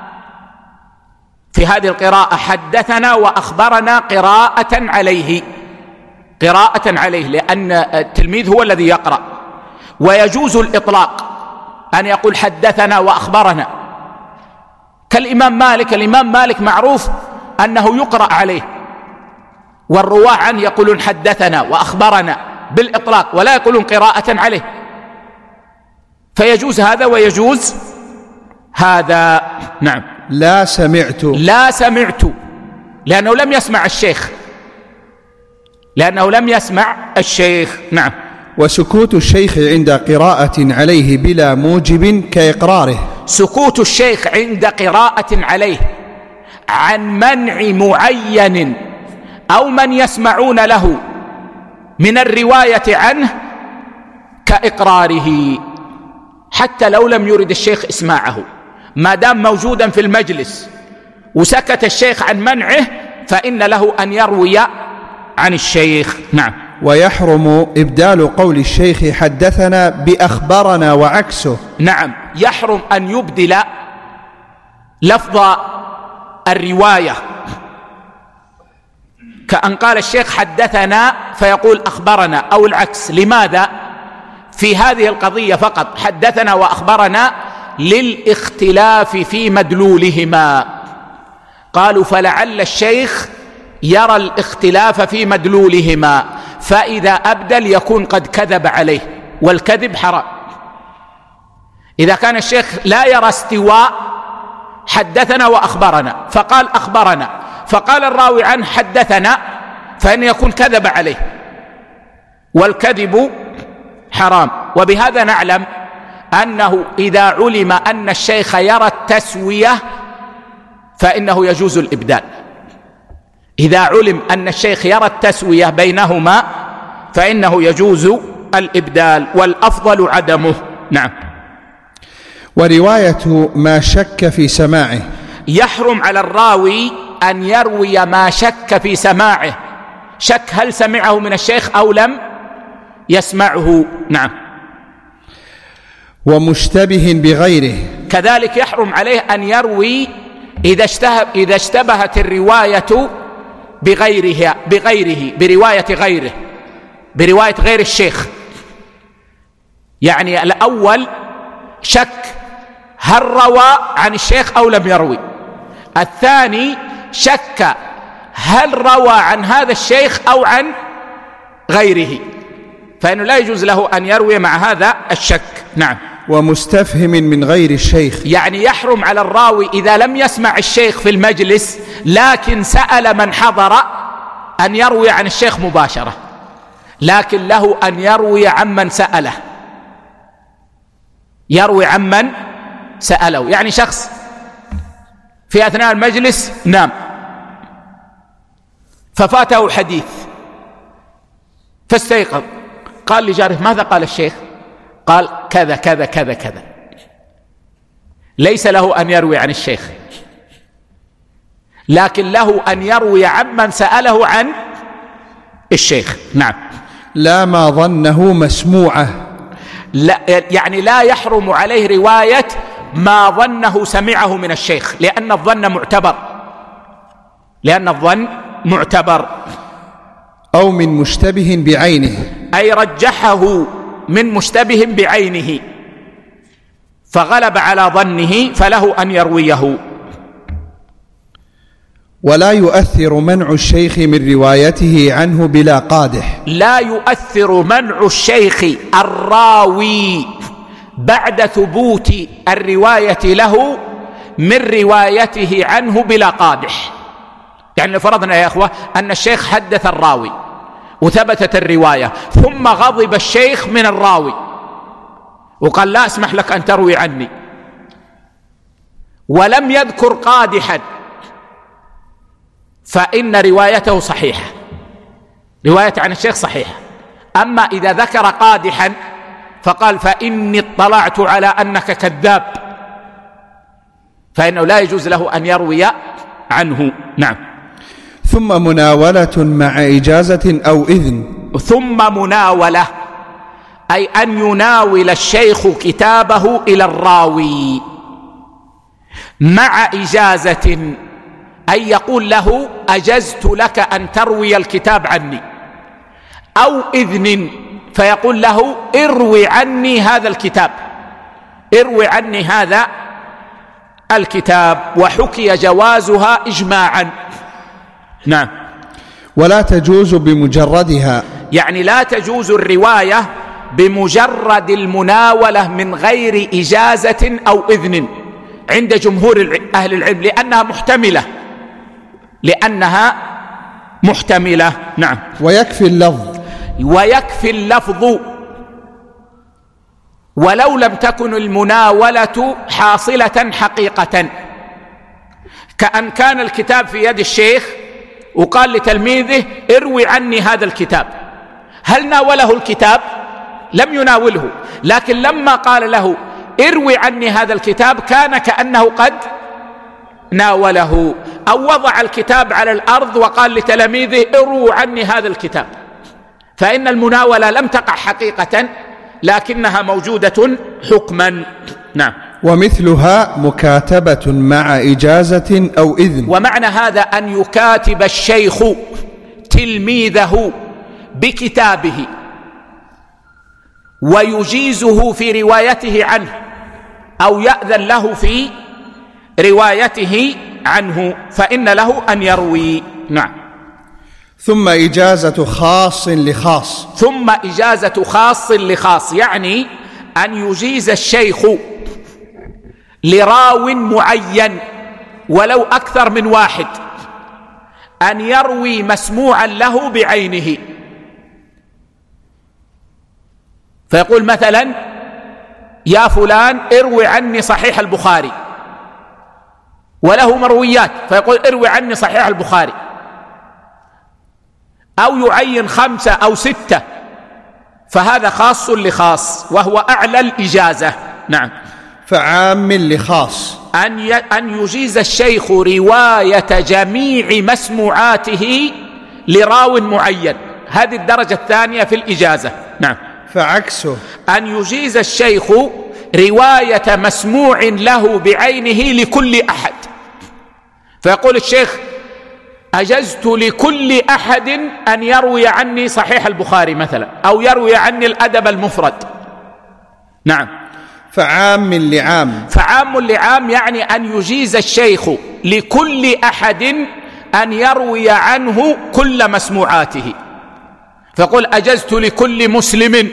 في هذه القراءة حدثنا وأخبرنا قراءة عليه قراءة عليه لأن التلميذ هو الذي يقرأ. ويجوز الإطلاق أن يقول حدثنا وأخبرنا، كالإمام مالك. الإمام مالك معروف أنه يقرأ عليه، والرواة عنه يقولون حدثنا وأخبرنا بالإطلاق ولا يقولون قراءة عليه، فيجوز هذا ويجوز هذا. نعم. لا سمعت. لا سمعت لأنه لم يسمع الشيخ لأنه لم يسمع الشيخ. نعم. وسكوت الشيخ عند قراءة عليه بلا موجب كإقراره. سكوت الشيخ عند قراءة عليه عن منع معين أو من يسمعون له من الرواية عنه كإقراره، حتى لو لم يرد الشيخ إسماعه ما دام موجودا في المجلس وسكت الشيخ عن منعه فإن له أن يروي عن الشيخ. نعم. ويحرم إبدال قول الشيخ حدثنا بأخبرنا وعكسه. نعم، يحرم أن يبدل لفظ الرواية، كأن قال الشيخ حدثنا فيقول أخبرنا أو العكس. لماذا؟ في هذه القضية فقط حدثنا وأخبرنا للاختلاف في مدلولهما. قالوا فلعل الشيخ يرى الاختلاف في مدلولهما، فإذا أبدل يكون قد كذب عليه، والكذب حرام. إذا كان الشيخ لا يرى استواء حدثنا وأخبرنا فقال أخبرنا، فقال الراوي عنه حدثنا، فإن يكون كذب عليه، والكذب حرام. وبهذا نعلم أنه إذا علم أن الشيخ يرى التسوية فإنه يجوز الإبدال. إذا علم أن الشيخ يرى التسوية بينهما فإنه يجوز الإبدال، والأفضل عدمه. نعم. ورواية ما شك في سماعه، يحرم على الراوي أن يروي ما شك في سماعه، شك هل سمعه من الشيخ أو لم يسمعه. نعم. ومشتبه بغيره، كذلك يحرم عليه أن يروي إذا اشتهب إذا اشتبهت الرواية بغيرها بغيره برواية غيره برواية غير الشيخ. يعني الأول شك هل روى عن الشيخ أو لم يروي، الثاني شك هل روى عن هذا الشيخ أو عن غيره، فإنه لا يجوز له أن يروي مع هذا الشك. نعم. ومستفهم من غير الشيخ، يعني يحرم على الراوي إذا لم يسمع الشيخ في المجلس لكن سأل من حضر أن يروي عن الشيخ مباشرة، لكن له أن يروي عمن سأله، يروي عمن سأله. يعني شخص في أثناء المجلس نام ففاته حديث فاستيقظ، قال لجاره ماذا قال الشيخ؟ قال كذا كذا كذا كذا. ليس له أن يروي عن الشيخ، لكن له أن يروي عمن سأله عن الشيخ. نعم. لا ما ظنه مسموعه، لا يعني لا يحرم عليه رواية ما ظنه سمعه من الشيخ، لأن الظن معتبر لأن الظن معتبر أو من مشتبه بعينه، أي رجحه من مشتبه بعينه فغلب على ظنه فله أن يرويه. ولا يؤثر منع الشيخ من روايته عنه بلا قادح، لا يؤثر منع الشيخ الراوي بعد ثبوت الرواية له من روايته عنه بلا قادح. يعني لو فرضنا يا أخوة أن الشيخ حدث الراوي وثبتت الرواية، ثم غضب الشيخ من الراوي وقال لا أسمح لك أن تروي عني، ولم يذكر قادحا، فإن روايته صحيحة، رواية عن الشيخ صحيحة. أما إذا ذكر قادحا فقال فإني اطلعت على أنك كذاب، فإنه لا يجوز له أن يروي عنه. نعم. ثم مناولة مع إجازة أو إذن، ثم مناولة أي أن يناول الشيخ كتابه إلى الراوي مع إجازة، أي يقول له أجزت لك أن تروي الكتاب عني، أو إذن فيقول له اروي عني هذا الكتاب اروي عني هذا الكتاب. وحكي جوازها إجماعا. نعم. ولا تجوز بمجردها، يعني لا تجوز الرواية بمجرد المناولة من غير إجازة أو إذن عند جمهور أهل العلم، لأنها محتملة لأنها محتملة. نعم. ويكفي اللفظ ويكفي اللفظ ولو لم تكن المناولة حاصلة حقيقة، كأن كان الكتاب في يد الشيخ وقال لتلميذه اروي عني هذا الكتاب، هل ناوله الكتاب؟ لم يناوله، لكن لما قال له اروي عني هذا الكتاب كان كأنه قد ناوله أو وضع الكتاب على الأرض وقال لتلاميذه اروا عني هذا الكتاب، فإن المناولة لم تقع حقيقة لكنها موجودة حكما. نعم. ومثلها مكاتبة مع إجازة أو إذن. ومعنى هذا أن يكاتب الشيخ تلميذه بكتابه ويجيزه في روايته عنه أو يأذن له في روايته عنه، فإن له أن يروي. نعم. ثم إجازة خاص لخاص. ثم إجازة خاص لخاص، يعني أن يجيز الشيخ لراو معين ولو أكثر من واحد أن يروي مسموعا له بعينه، فيقول مثلا يا فلان اروي عني صحيح البخاري، وله مرويات فيقول اروي عني صحيح البخاري، أو يعين خمسة أو ستة، فهذا خاص لخاص وهو أعلى الإجازة. نعم. فعام لخاص، أن أن يجيز الشيخ رواية جميع مسموعاته لراو معين، هذه الدرجة الثانية في الإجازة. نعم. فعكسه أن يجيز الشيخ رواية مسموع له بعينه لكل أحد، فيقول الشيخ أجزت لكل أحد أن يروي عني صحيح البخاري مثلا، أو يروي عني الأدب المفرد. نعم. فعام لعام. فعام لعام يعني أن يجيز الشيخ لكل أحد أن يروي عنه كل مسموعاته، فقل أجزت لكل مسلم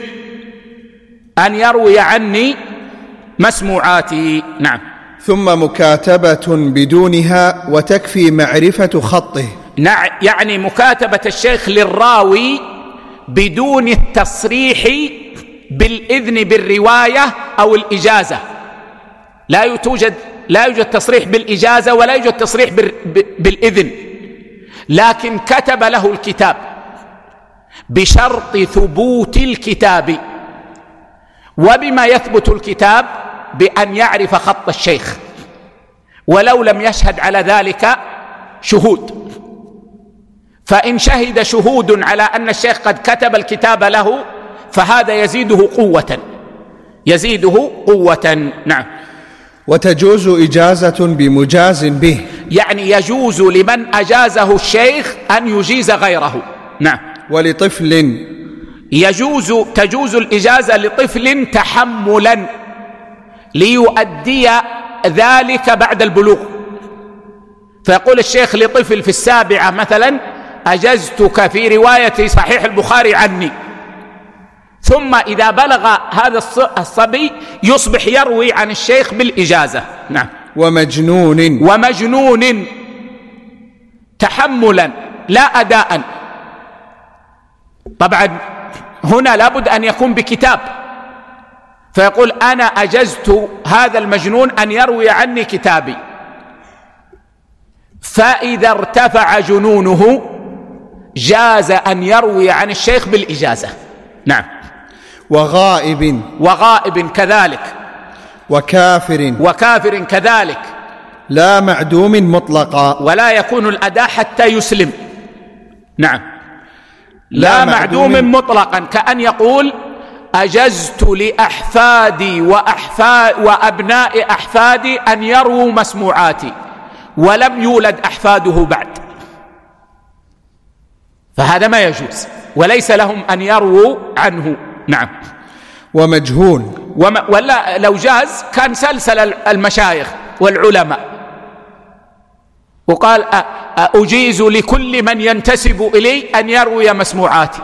أن يروي عني مسموعاتي. نعم. ثم مكاتبة بدونها وتكفي معرفة خطه. نعم، يعني مكاتبة الشيخ للراوي بدون التصريح بالإذن بالرواية أو الإجازة، لا توجد لا يوجد تصريح بالإجازة ولا يوجد تصريح بالإذن، لكن كتب له الكتاب بشرط ثبوت الكتاب. وبما يثبت الكتاب؟ بأن يعرف خط الشيخ، ولو لم يشهد على ذلك شهود، فإن شهد شهود على أن الشيخ قد كتب الكتاب له فهذا يزيده قوة يزيده قوة. نعم. وتجوز إجازة بمجاز به، يعني يجوز لمن أجازه الشيخ أن يجيز غيره. نعم. ولطفل يجوز تجوز الإجازة لطفل تحملا ليؤدي ذلك بعد البلوغ، فيقول الشيخ لطفل في السابعة مثلا أجزتك في رواية صحيح البخاري عني، ثم إذا بلغ هذا الصبي يصبح يروي عن الشيخ بالإجازة. نعم. ومجنون ومجنون تحملا لا أداء، طبعا هنا لابد أن يكون بكتاب، فيقول أنا أجزت هذا المجنون أن يروي عني كتابي، فإذا ارتفع جنونه جاز أن يروي عن الشيخ بالإجازة. نعم. وغائب وغائب كذلك، وكافر وكافر كذلك، لا معدوم مطلقا، ولا يكون الأداء حتى يسلم. نعم. لا, لا معدوم, معدوم مطلقا، كأن يقول أجزت لأحفادي وأحفاد وأبناء أحفادي أن يروا مسموعاتي، ولم يولد أحفاده بعد، فهذا ما يجوز، وليس لهم أن يروا عنه. نعم. ومجهول وما ولا لو جاز كان سلسل المشايخ والعلماء وقال أجيز لكل من ينتسب إلي أن يروي مسموعاتي.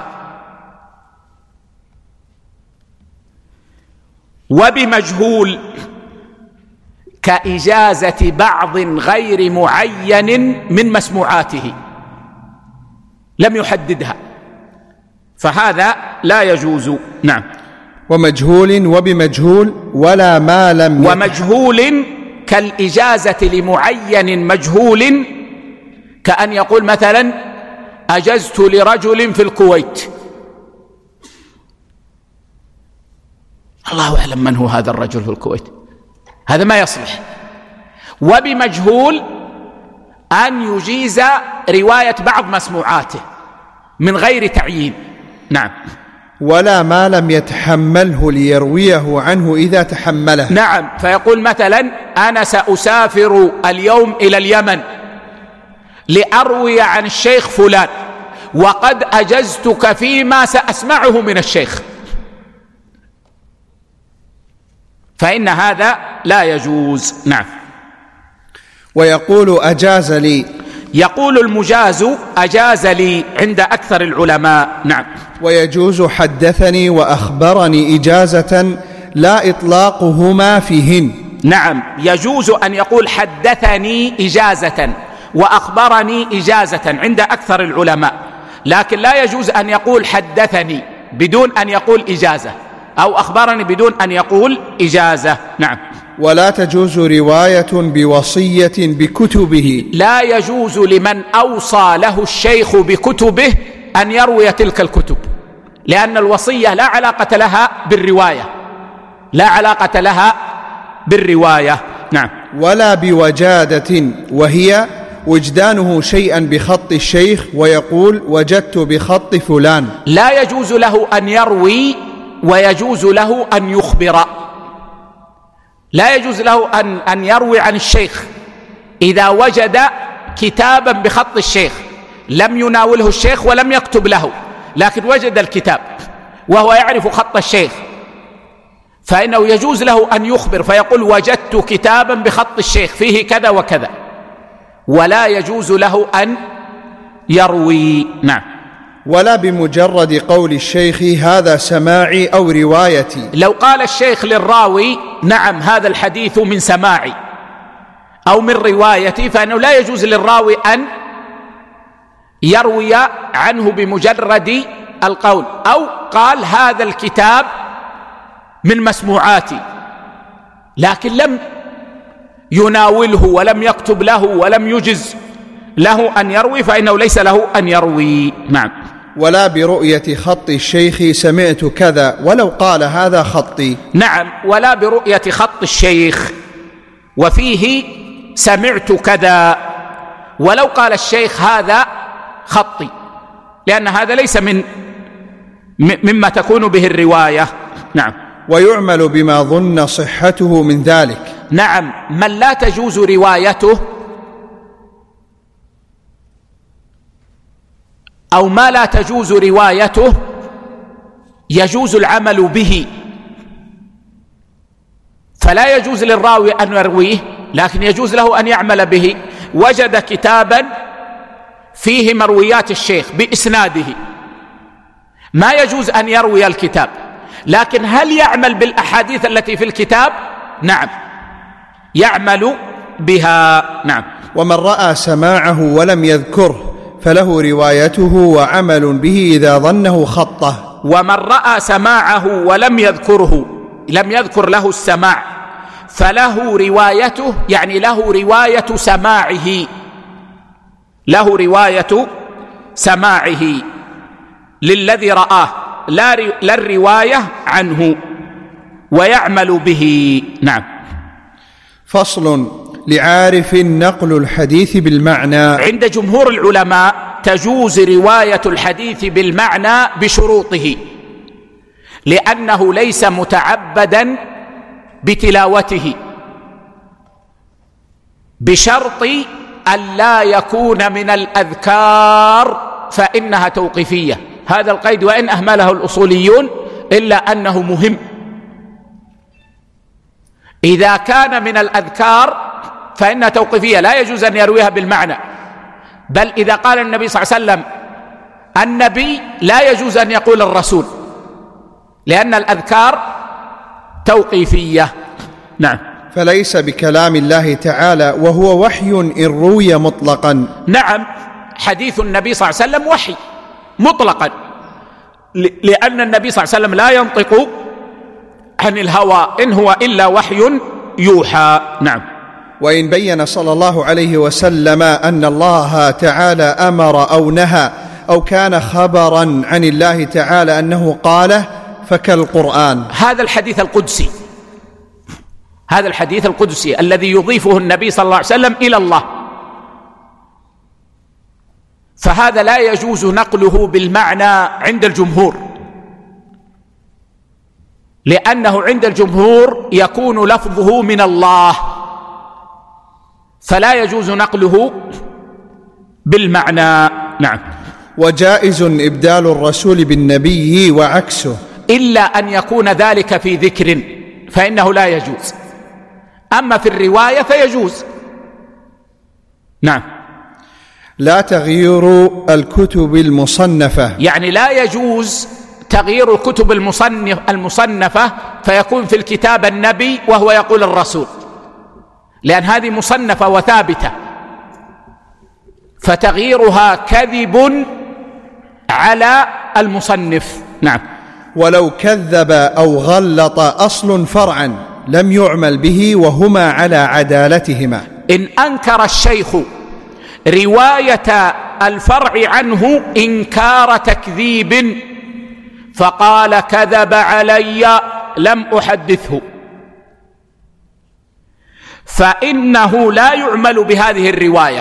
وبمجهول كإجازة بعض غير معين من مسموعاته، لم يحددها، فهذا لا يجوز. نعم. ومجهول وبمجهول ولا ما لم ومجهول كالإجازة لمعين مجهول، كأن يقول مثلا أجزت لرجل في الكويت، الله أعلم من هو هذا الرجل في الكويت، هذا ما يصلح. وبمجهول أن يجيز رواية بعض مسموعاته من غير تعيين. نعم. ولا ما لم يتحمله ليرويه عنه إذا تحمله. نعم، فيقول مثلا أنا سأسافر اليوم إلى اليمن لأروي عن الشيخ فلان وقد أجزتك فيما سأسمعه من الشيخ، فإن هذا لا يجوز. نعم. ويقول أجاز لي، يقول المجاز أجاز لي عند أكثر العلماء. نعم. ويجوز حدثني وأخبرني إجازة لا إطلاقهما فيهن. نعم، يجوز أن يقول حدثني إجازة وأخبرني إجازة عند أكثر العلماء، لكن لا يجوز أن يقول حدثني بدون أن يقول إجازة، أو أخبرني بدون أن يقول إجازة. نعم. ولا تجوز رواية بوصية بكتبه، لا يجوز لمن أوصى له الشيخ بكتبه أن يروي تلك الكتب، لأن الوصية لا علاقة لها بالرواية، لا علاقة لها بالرواية. نعم. ولا بوجادة، وهي وجدانه شيئا بخط الشيخ ويقول وجدت بخط فلان. لا يجوز له أن يروي ويجوز له أن يخبر. لا يجوز له أن, أن يروي عن الشيخ إذا وجد كتابا بخط الشيخ لم يناوله الشيخ ولم يكتب له، لكن وجد الكتاب وهو يعرف خط الشيخ، فإنه يجوز له أن يخبر فيقول وجدت كتابا بخط الشيخ فيه كذا وكذا، ولا يجوز له أن يروي. نعم. ولا بمجرد قول الشيخ هذا سماعي أو روايتي. لو قال الشيخ للراوي نعم هذا الحديث من سماعي أو من روايتي، فإنه لا يجوز للراوي أن يروي عنه بمجرد القول. أو قال هذا الكتاب من مسموعاتي لكن لم يناوله ولم يكتب له ولم يجز له أن يروي، فإنه ليس له أن يروي. نعم. ولا برؤية خط الشيخ سمعت كذا ولو قال هذا خطي. نعم، ولا برؤية خط الشيخ وفيه سمعت كذا ولو قال الشيخ هذا خطي، لأن هذا ليس من مما تكون به الرواية. نعم. ويعمل بما ظن صحته من ذلك. نعم، من لا تجوز روايته أو ما لا تجوز روايته يجوز العمل به، فلا يجوز للراوي أن يرويه لكن يجوز له أن يعمل به. وجد كتابا فيه مرويات الشيخ بإسناده، ما يجوز أن يروي الكتاب، لكن هل يعمل بالأحاديث التي في الكتاب؟ نعم، يعمل بها. نعم. ومن رأى سماعه ولم يذكره فله روايته وعمل به إذا ظنه خطه. ومن رأى سماعه ولم يذكره، لم يذكر له السماع، فله روايته، يعني له رواية سماعه، له رواية سماعه للذي رآه، لا, لا الرواية عنه، ويعمل به. نعم. فصل. لعارف نقل الحديث بالمعنى. عند جمهور العلماء تجوز رواية الحديث بالمعنى بشروطه، لأنه ليس متعبدا بتلاوته، بشرط أن لا يكون من الأذكار فإنها توقيفية. هذا القيد وإن أهمله الأصوليون إلا أنه مهم. إذا كان من الأذكار فإنها توقيفية لا يجوز أن يرويها بالمعنى، بل إذا قال النبي صلى الله عليه وسلم النبي لا يجوز أن يقول الرسول، لأن الأذكار توقيفية. نعم. فليس بكلام الله تعالى وهو وحي إن روي مطلقا. نعم، حديث النبي صلى الله عليه وسلم وحي مطلقا، لأن النبي صلى الله عليه وسلم لا ينطق عن الهوى إن هو إلا وحي يوحى. نعم. وإن بين صلى الله عليه وسلم أن الله تعالى أمر أو نهى أو كان خبرا عن الله تعالى أنه قاله فكالقرآن. هذا الحديث القدسي، هذا الحديث القدسي الذي يضيفه النبي صلى الله عليه وسلم إلى الله، فهذا لا يجوز نقله بالمعنى عند الجمهور، لأنه عند الجمهور يكون لفظه من الله، فلا يجوز نقله بالمعنى. نعم. وجائز إبدال الرسول بالنبي وعكسه، إلا أن يكون ذلك في ذكر فإنه لا يجوز، أما في الرواية فيجوز. نعم. لا تغيير الكتب المصنفة، يعني لا يجوز تغيير الكتب المصنف المصنفة فيكون في الكتاب النبي وهو يقول الرسول، لأن هذه مصنفة وثابتة، فتغييرها كذب على المصنف. نعم. ولو كذب أو غلط أصل فرعا لم يعمل به وهما على عدالتهما. إن أنكر الشيخ رواية الفرع عنه إنكار تكذيب فقال كذب علي لم أحدثه، فإنه لا يعمل بهذه الرواية،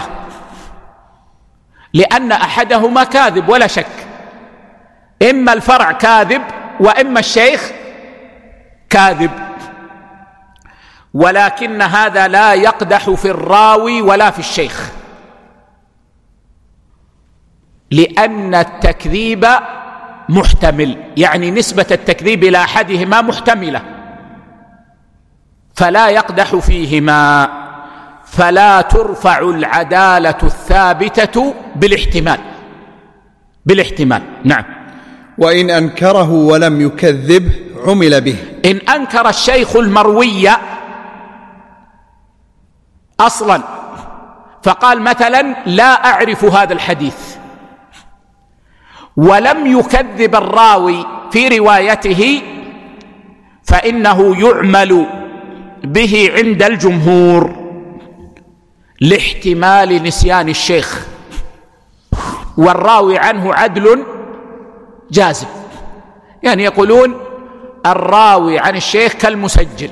لأن أحدهما كاذب ولا شك، إما الفرع كاذب وإما الشيخ كاذب، ولكن هذا لا يقدح في الراوي ولا في الشيخ، لأن التكذيب محتمل، يعني نسبة التكذيب إلى أحدهما محتملة، فلا يقدح فيهما، فلا ترفع العدالة الثابتة بالاحتمال بالاحتمال. نعم. وإن أنكره ولم يكذبه عمل به. إن أنكر الشيخ المروي أصلا فقال مثلا لا أعرف هذا الحديث، ولم يكذب الراوي في روايته، فإنه يعمل به عند الجمهور لاحتمال نسيان الشيخ، والراوي عنه عدل جازم، يعني يقولون الراوي عن الشيخ كالمسجل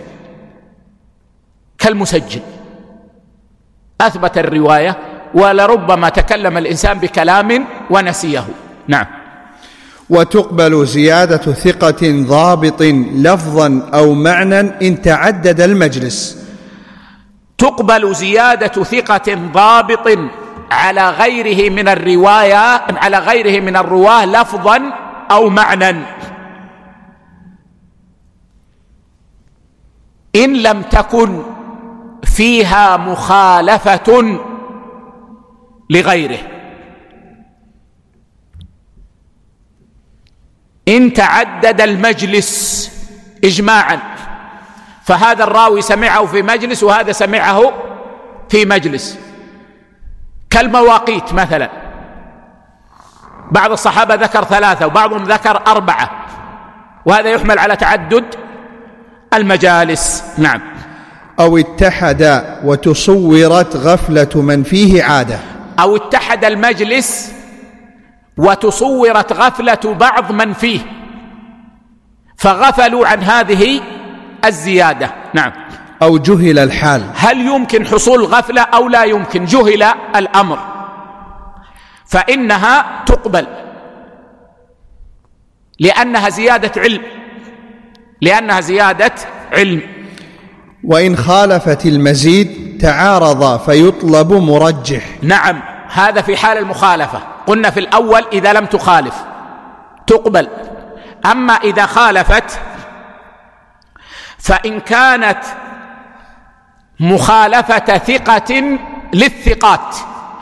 كالمسجل أثبت الرواية، ولربما تكلم الإنسان بكلام ونسيه. نعم. وتقبل زيادة ثقة ضابط لفظا أو معنى إن تعدد المجلس. تقبل زيادة ثقة ضابط على غيره من الرواية على غيره من الرواه لفظا أو معنى إن لم تكن فيها مخالفة لغيره. إن تعدد المجلس إجماعا، فهذا الراوي سمعه في مجلس وهذا سمعه في مجلس، كالمواقيت مثلا، بعض الصحابة ذكر ثلاثة وبعضهم ذكر أربعة، وهذا يحمل على تعدد المجالس. نعم. أو اتحد وتصورت غفلة من فيه عادة. أو اتحد المجلس وتصورت غفلة بعض من فيه فغفلوا عن هذه الزيادة. نعم. أو جهل الحال. هل يمكن حصول غفلة أو لا يمكن؟ جهل الأمر، فإنها تقبل لأنها زيادة علم لأنها زيادة علم. وإن خالفت المزيد تعارض فيطلب مرجح. نعم، هذا في حال المخالفة. قلنا في الأول إذا لم تخالف تقبل، أما إذا خالفت فإن كانت مخالفة ثقة للثقات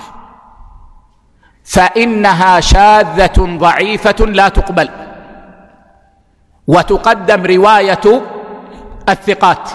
فإنها شاذة ضعيفة لا تقبل، وتقدم رواية الثقات.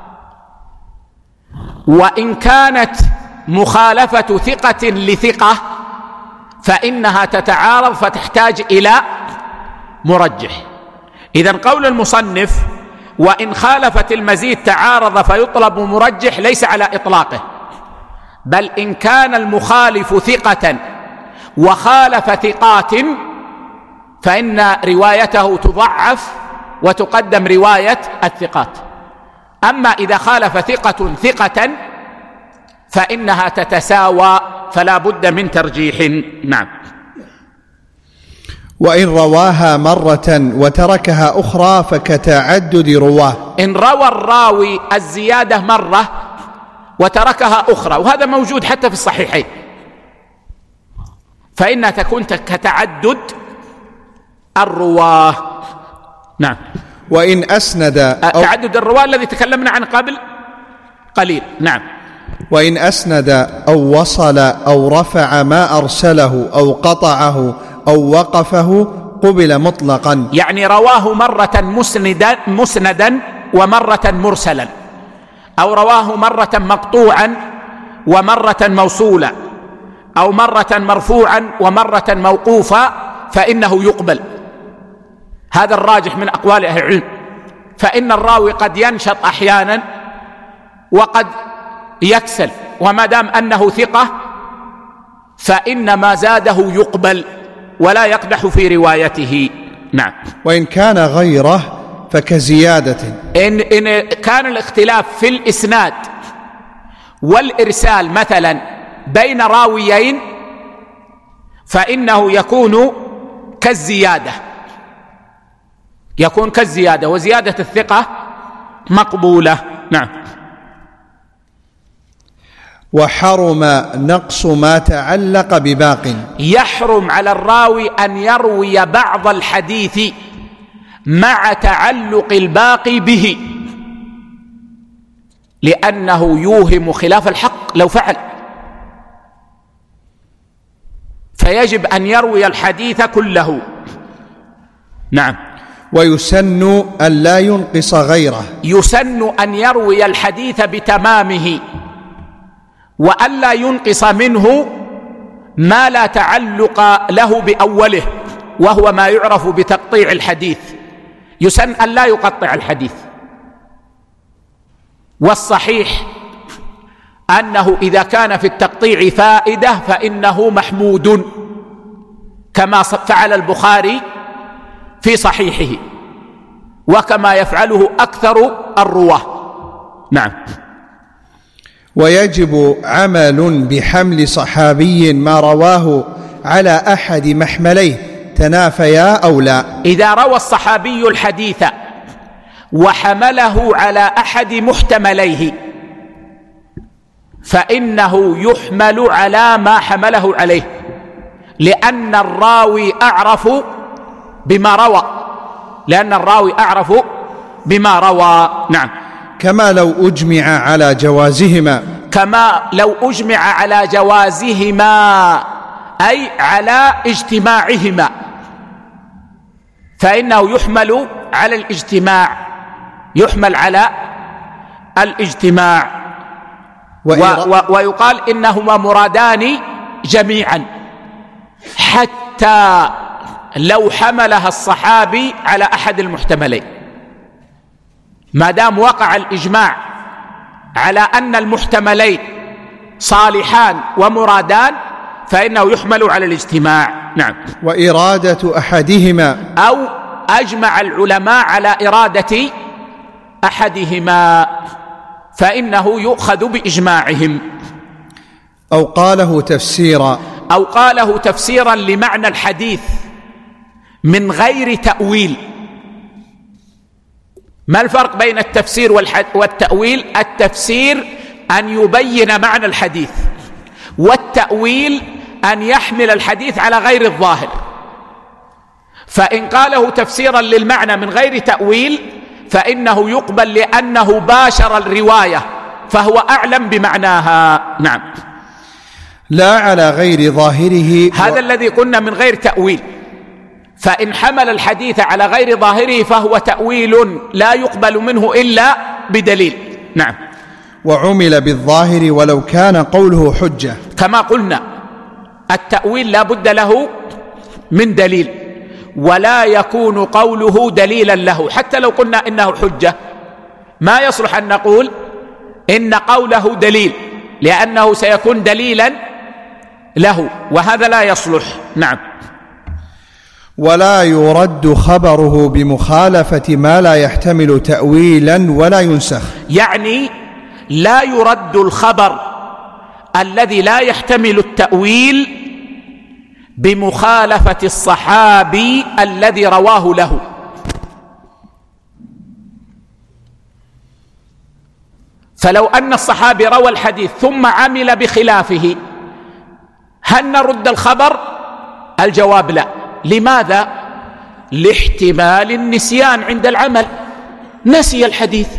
وإن كانت مخالفة ثقة لثقة فإنها تتعارض فتحتاج إلى مرجح. إذن قول المصنف وإن خالفت المزيد تعارض فيطلب مرجح ليس على إطلاقه، بل إن كان المخالف ثقة وخالف ثقات فإن روايته تضعف وتقدم رواية الثقات. أما إذا خالف ثقة ثقة فإنها تتساوى، فلا بد من ترجيح. نعم. وإن رواها مرة وتركها أخرى فكتعدد رواه. إن روى الراوي الزيادة مرة وتركها أخرى، وهذا موجود حتى في الصحيحين، فإنها تكون كتعدد الرواه. نعم. وإن أسند أو تعدد الرواه الذي تكلمنا عنه قبل قليل. نعم. وإن أسند أو وصل أو رفع ما أرسله أو قطعه أو وقفه قبل مطلقا. يعني رواه مرة مسندا مسندا ومرة مرسلا، أو رواه مرة مقطوعا ومرة موصولا، أو مرة مرفوعا ومرة موقوفا، فإنه يقبل. هذا الراجح من أقوال أهل العلم، فإن الراوي قد ينشط أحيانا وقد يكسل، وما دام أنه ثقة فإن ما زاده يقبل ولا يقدح في روايته. نعم. وإن كان غيره فكزيادة. إن, إن كان الاختلاف في الإسناد والإرسال مثلا بين راويين فإنه يكون كالزيادة، يكون كالزيادة، وزيادة الثقة مقبولة. نعم. وحرم نقص ما تعلق بباق. يحرم على الراوي أن يروي بعض الحديث مع تعلق الباقي به، لأنه يوهم خلاف الحق لو فعل، فيجب أن يروي الحديث كله. نعم. ويسن أن لا ينقص غيره. يسن أن يروي الحديث بتمامه وأن لا ينقص منه ما لا تعلق له بأوله، وهو ما يعرف بتقطيع الحديث. يسن أن لا يقطع الحديث، والصحيح أنه إذا كان في التقطيع فائدة فإنه محمود، كما فعل البخاري في صحيحه، وكما يفعله أكثر الرواه. نعم. ويجب عمل بحمل صحابي ما رواه على أحد محمليه تنافيا أو لا. إذا روى الصحابي الحديث وحمله على أحد محتمليه فإنه يحمل على ما حمله عليه، لأن الراوي أعرف بما روى لأن الراوي أعرف بما روى. نعم. كما لو أجمع على جوازهما. كما لو أجمع على جوازهما، أي على اجتماعهما، فإنه يحمل على الاجتماع، يحمل على الاجتماع و و ويقال إنهما مرادان جميعا، حتى لو حملها الصحابي على أحد المحتملين، ما دام وقع الإجماع على أن المحتملين صالحان ومرادان فإنه يحمل على الاجتماع. نعم. وإرادة أحدهما، أو أجمع العلماء على إرادة أحدهما فإنه يؤخذ بإجماعهم. أو قاله تفسيرا، أو قاله تفسيرا لمعنى الحديث من غير تأويل. ما الفرق بين التفسير والتأويل؟ التفسير أن يبين معنى الحديث، والتأويل أن يحمل الحديث على غير الظاهر. فإن قاله تفسيرا للمعنى من غير تأويل فإنه يقبل، لأنه باشر الرواية فهو أعلم بمعناها. نعم. لا على غير ظاهره. هذا و... الذي قلنا من غير تأويل، فإن حمل الحديث على غير ظاهره فهو تأويل لا يقبل منه إلا بدليل. نعم. وعمل بالظاهر ولو كان قوله حجة. كما قلنا التأويل لا بد له من دليل، ولا يكون قوله دليلا له. حتى لو قلنا إنه حجة ما يصلح أن نقول إن قوله دليل، لأنه سيكون دليلا له، وهذا لا يصلح. نعم. ولا يرد خبره بمخالفة ما لا يحتمل تأويلا ولا ينسخ. يعني لا يرد الخبر الذي لا يحتمل التأويل بمخالفة الصحابي الذي رواه له. فلو أن الصحابي روى الحديث ثم عمل بخلافه هل نرد الخبر؟ الجواب لا. لماذا؟ لاحتمال النسيان عند العمل، نسي الحديث.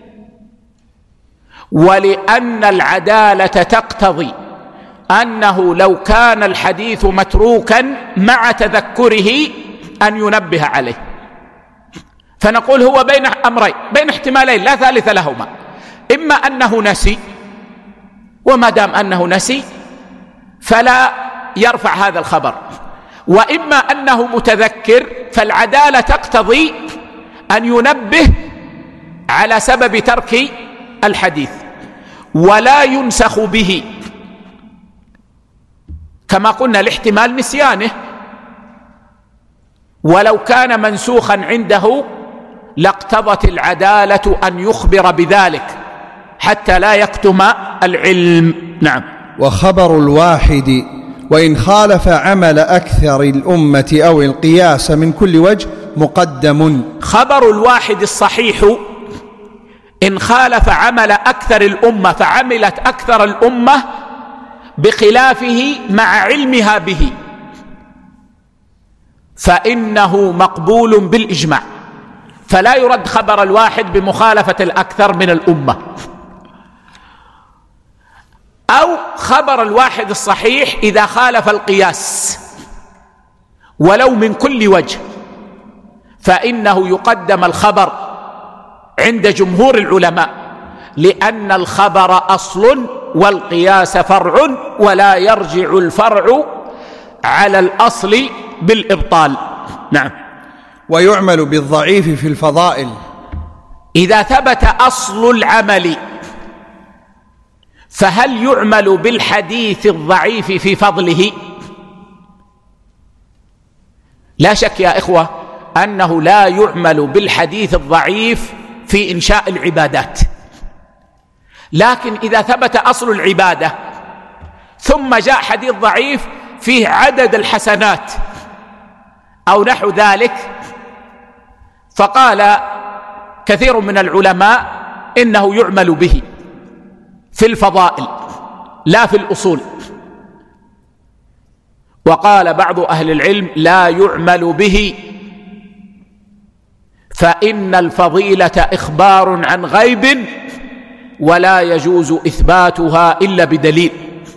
ولأن العدالة تقتضي أنه لو كان الحديث متروكا مع تذكره أن ينبه عليه. فنقول هو بين أمرين، بين احتمالين لا ثالث لهما، إما أنه نسي، وما دام أنه نسي فلا يرفع هذا الخبر، وإما أنه متذكر، فالعدالة تقتضي أن ينبه على سبب ترك الحديث ولا ينسخ به، كما قلنا لاحتمال نسيانه. ولو كان منسوخا عنده لاقتضت العدالة أن يخبر بذلك حتى لا يكتم العلم. نعم. وخبر الواحد وإن خالف عمل أكثر الأمة أو القياس من كل وجه مقدم. خبر الواحد الصحيح إن خالف عمل أكثر الأمة فعملت أكثر الأمة بخلافه مع علمها به فإنه مقبول بالإجماع، فلا يرد خبر الواحد بمخالفة الأكثر من الأمة. أو خبر الواحد الصحيح إذا خالف القياس ولو من كل وجه فإنه يقدم الخبر عند جمهور العلماء، لأن الخبر أصل والقياس فرع، ولا يرجع الفرع على الأصل بالإبطال. نعم. ويعمل بالضعيف في الفضائل إذا ثبت أصل العمل فهل يعمل بالحديث الضعيف في فضله؟ لا شك يا إخوة أنه لا يعمل بالحديث الضعيف في إنشاء العبادات، لكن إذا ثبت أصل العبادة ثم جاء حديث ضعيف فيه عدد الحسنات أو نحو ذلك، فقال كثير من العلماء إنه يعمل به في الفضائل لا في الأصول. وقال بعض أهل العلم لا يعمل به، فإن الفضيلة إخبار عن غيب ولا يجوز إثباتها إلا بدليل،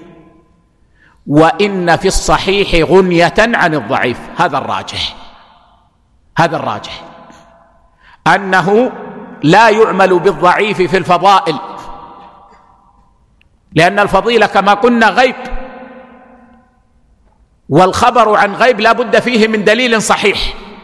وإن في الصحيح غنية عن الضعيف. هذا الراجح، هذا الراجح أنه لا يعمل بالضعيف في الفضائل، لأن الفضيلة كما قلنا غيب، والخبر عن غيب لا بد فيه من دليل صحيح.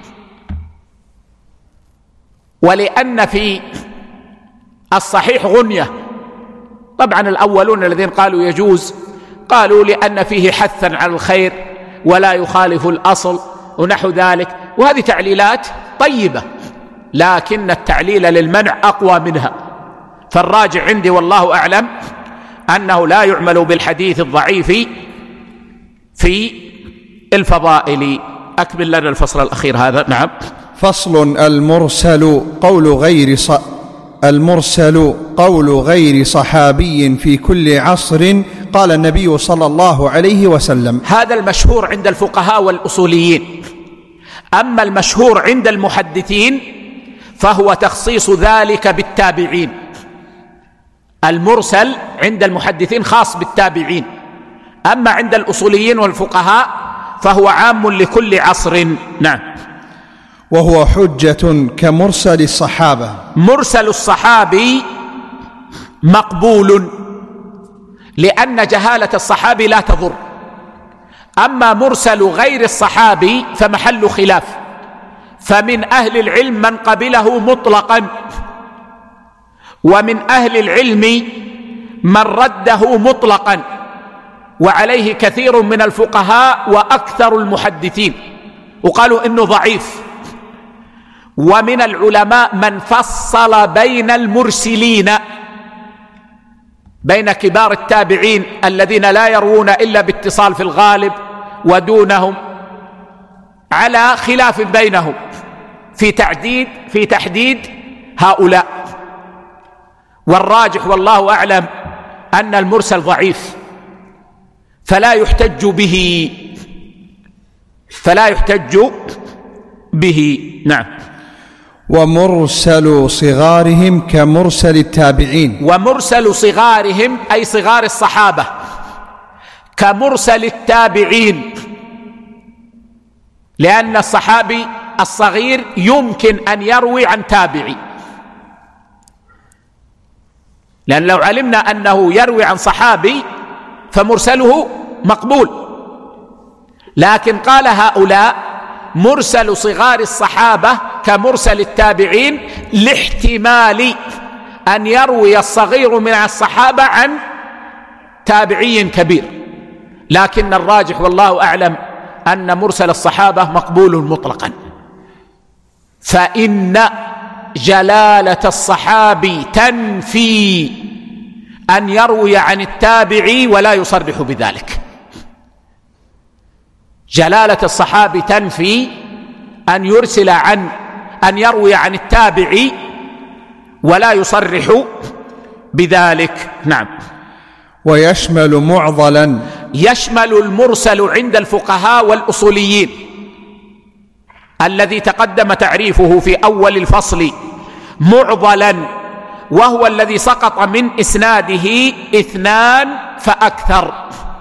ولأن في الصحيح غنية، طبعا الأولون الذين قالوا يجوز قالوا لأن فيه حثا على الخير ولا يخالف الأصل ونحو ذلك، وهذه تعليلات طيبة، لكن التعليل للمنع أقوى منها. فالراجع عندي والله أعلم أنه لا يعمل بالحديث الضعيف في الفضائل. أكمل لنا الفصل الأخير هذا. نعم. فصل. المرسل قول غير ص... المرسل قول غير صحابي في كل عصر قال النبي صلى الله عليه وسلم. هذا المشهور عند الفقهاء والأصوليين. أما المشهور عند المحدثين فهو تخصيص ذلك بالتابعين. المرسل عند المحدثين خاص بالتابعين، أما عند الأصوليين والفقهاء فهو عام لكل عصر. نعم. وهو حجة كمرسل الصحابة. مرسل الصحابي مقبول لأن جهالة الصحابي لا تضر، أما مرسل غير الصحابي فمحل خلاف، فمن أهل العلم من قبله مطلقا، ومن أهل العلم من رده مطلقا، وعليه كثير من الفقهاء وأكثر المحدثين، وقالوا إنه ضعيف. ومن العلماء من فصل بين المرسلين، بين كبار التابعين الذين لا يروون إلا باتصال في الغالب، ودونهم على خلاف بينهم في تعديد في تحديد هؤلاء، والراجح والله أعلم أن المرسل ضعيف فلا يحتج به فلا يحتج به نعم. ومرسل صغارهم كمرسل التابعين. ومرسل صغارهم أي صغار الصحابة كمرسل التابعين، لأن الصحابي الصغير يمكن أن يروي عن تابعي، لأن لو علمنا أنه يروي عن صحابي فمرسله مقبول، لكن قال هؤلاء مرسل صغار الصحابة كمرسل التابعين لاحتمال أن يروي الصغير من الصحابة عن تابعي كبير، لكن الراجح والله أعلم أن مرسل الصحابة مقبول مطلقا، فإن جلالة الصحابي تنفي أن يروي عن التابعي ولا يصرح بذلك. جلالة الصحابي تنفي أن يرسل عن أن يروي عن التابعي ولا يصرح بذلك نعم. ويشمل معضلا. يشمل المرسل عند الفقهاء والأصوليين الذي تقدم تعريفه في أول الفصل معضلا، وهو الذي سقط من إسناده اثنان فأكثر،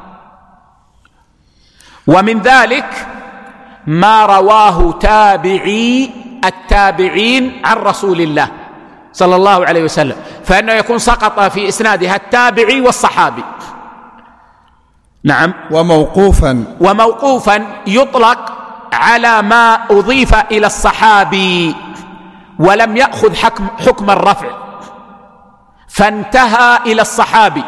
ومن ذلك ما رواه تابعي التابعين عن رسول الله صلى الله عليه وسلم، فإنه يكون سقط في إسنادها التابعي والصحابي نعم. وموقوفا. وموقوفا يطلق على ما أضيف إلى الصحابي ولم يأخذ حكم, حكم الرفع فانتهى إلى الصحابي،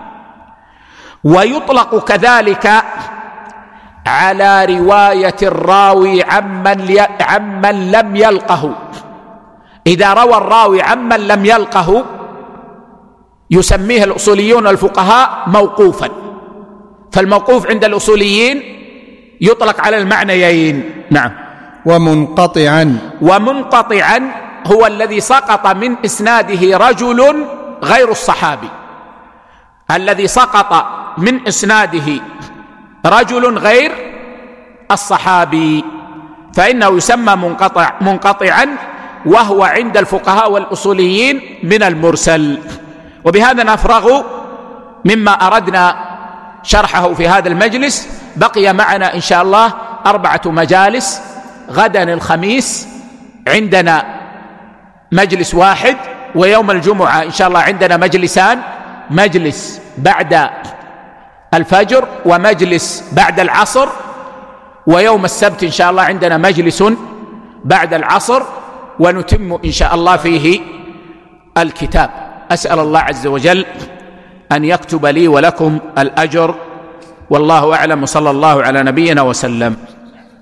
ويطلق كذلك على رواية الراوي عمن, عمن لم يلقه. إذا روى الراوي عمن لم يلقه يسميه الأصوليون والفقهاء موقوفا، فالموقوف عند الأصوليين يطلق على المعنيين نعم. ومنقطعا. ومنقطعا هو الذي سقط من إسناده رجل غير الصحابي، الذي سقط من إسناده رجل غير الصحابي فإنه يسمى منقطع منقطعا، وهو عند الفقهاء والأصوليين من المرسل. وبهذا نفرغ مما أردنا شرحه في هذا المجلس. بقي معنا إن شاء الله أربعة مجالس، غدا الخميس عندنا مجلس واحد، ويوم الجمعة إن شاء الله عندنا مجلسان، مجلس بعد الفجر ومجلس بعد العصر، ويوم السبت إن شاء الله عندنا مجلس بعد العصر، ونتم إن شاء الله فيه الكتاب. أسأل الله عز وجل أن يكتب لي ولكم الأجر، والله أعلم، وصلى الله على نبينا وسلم.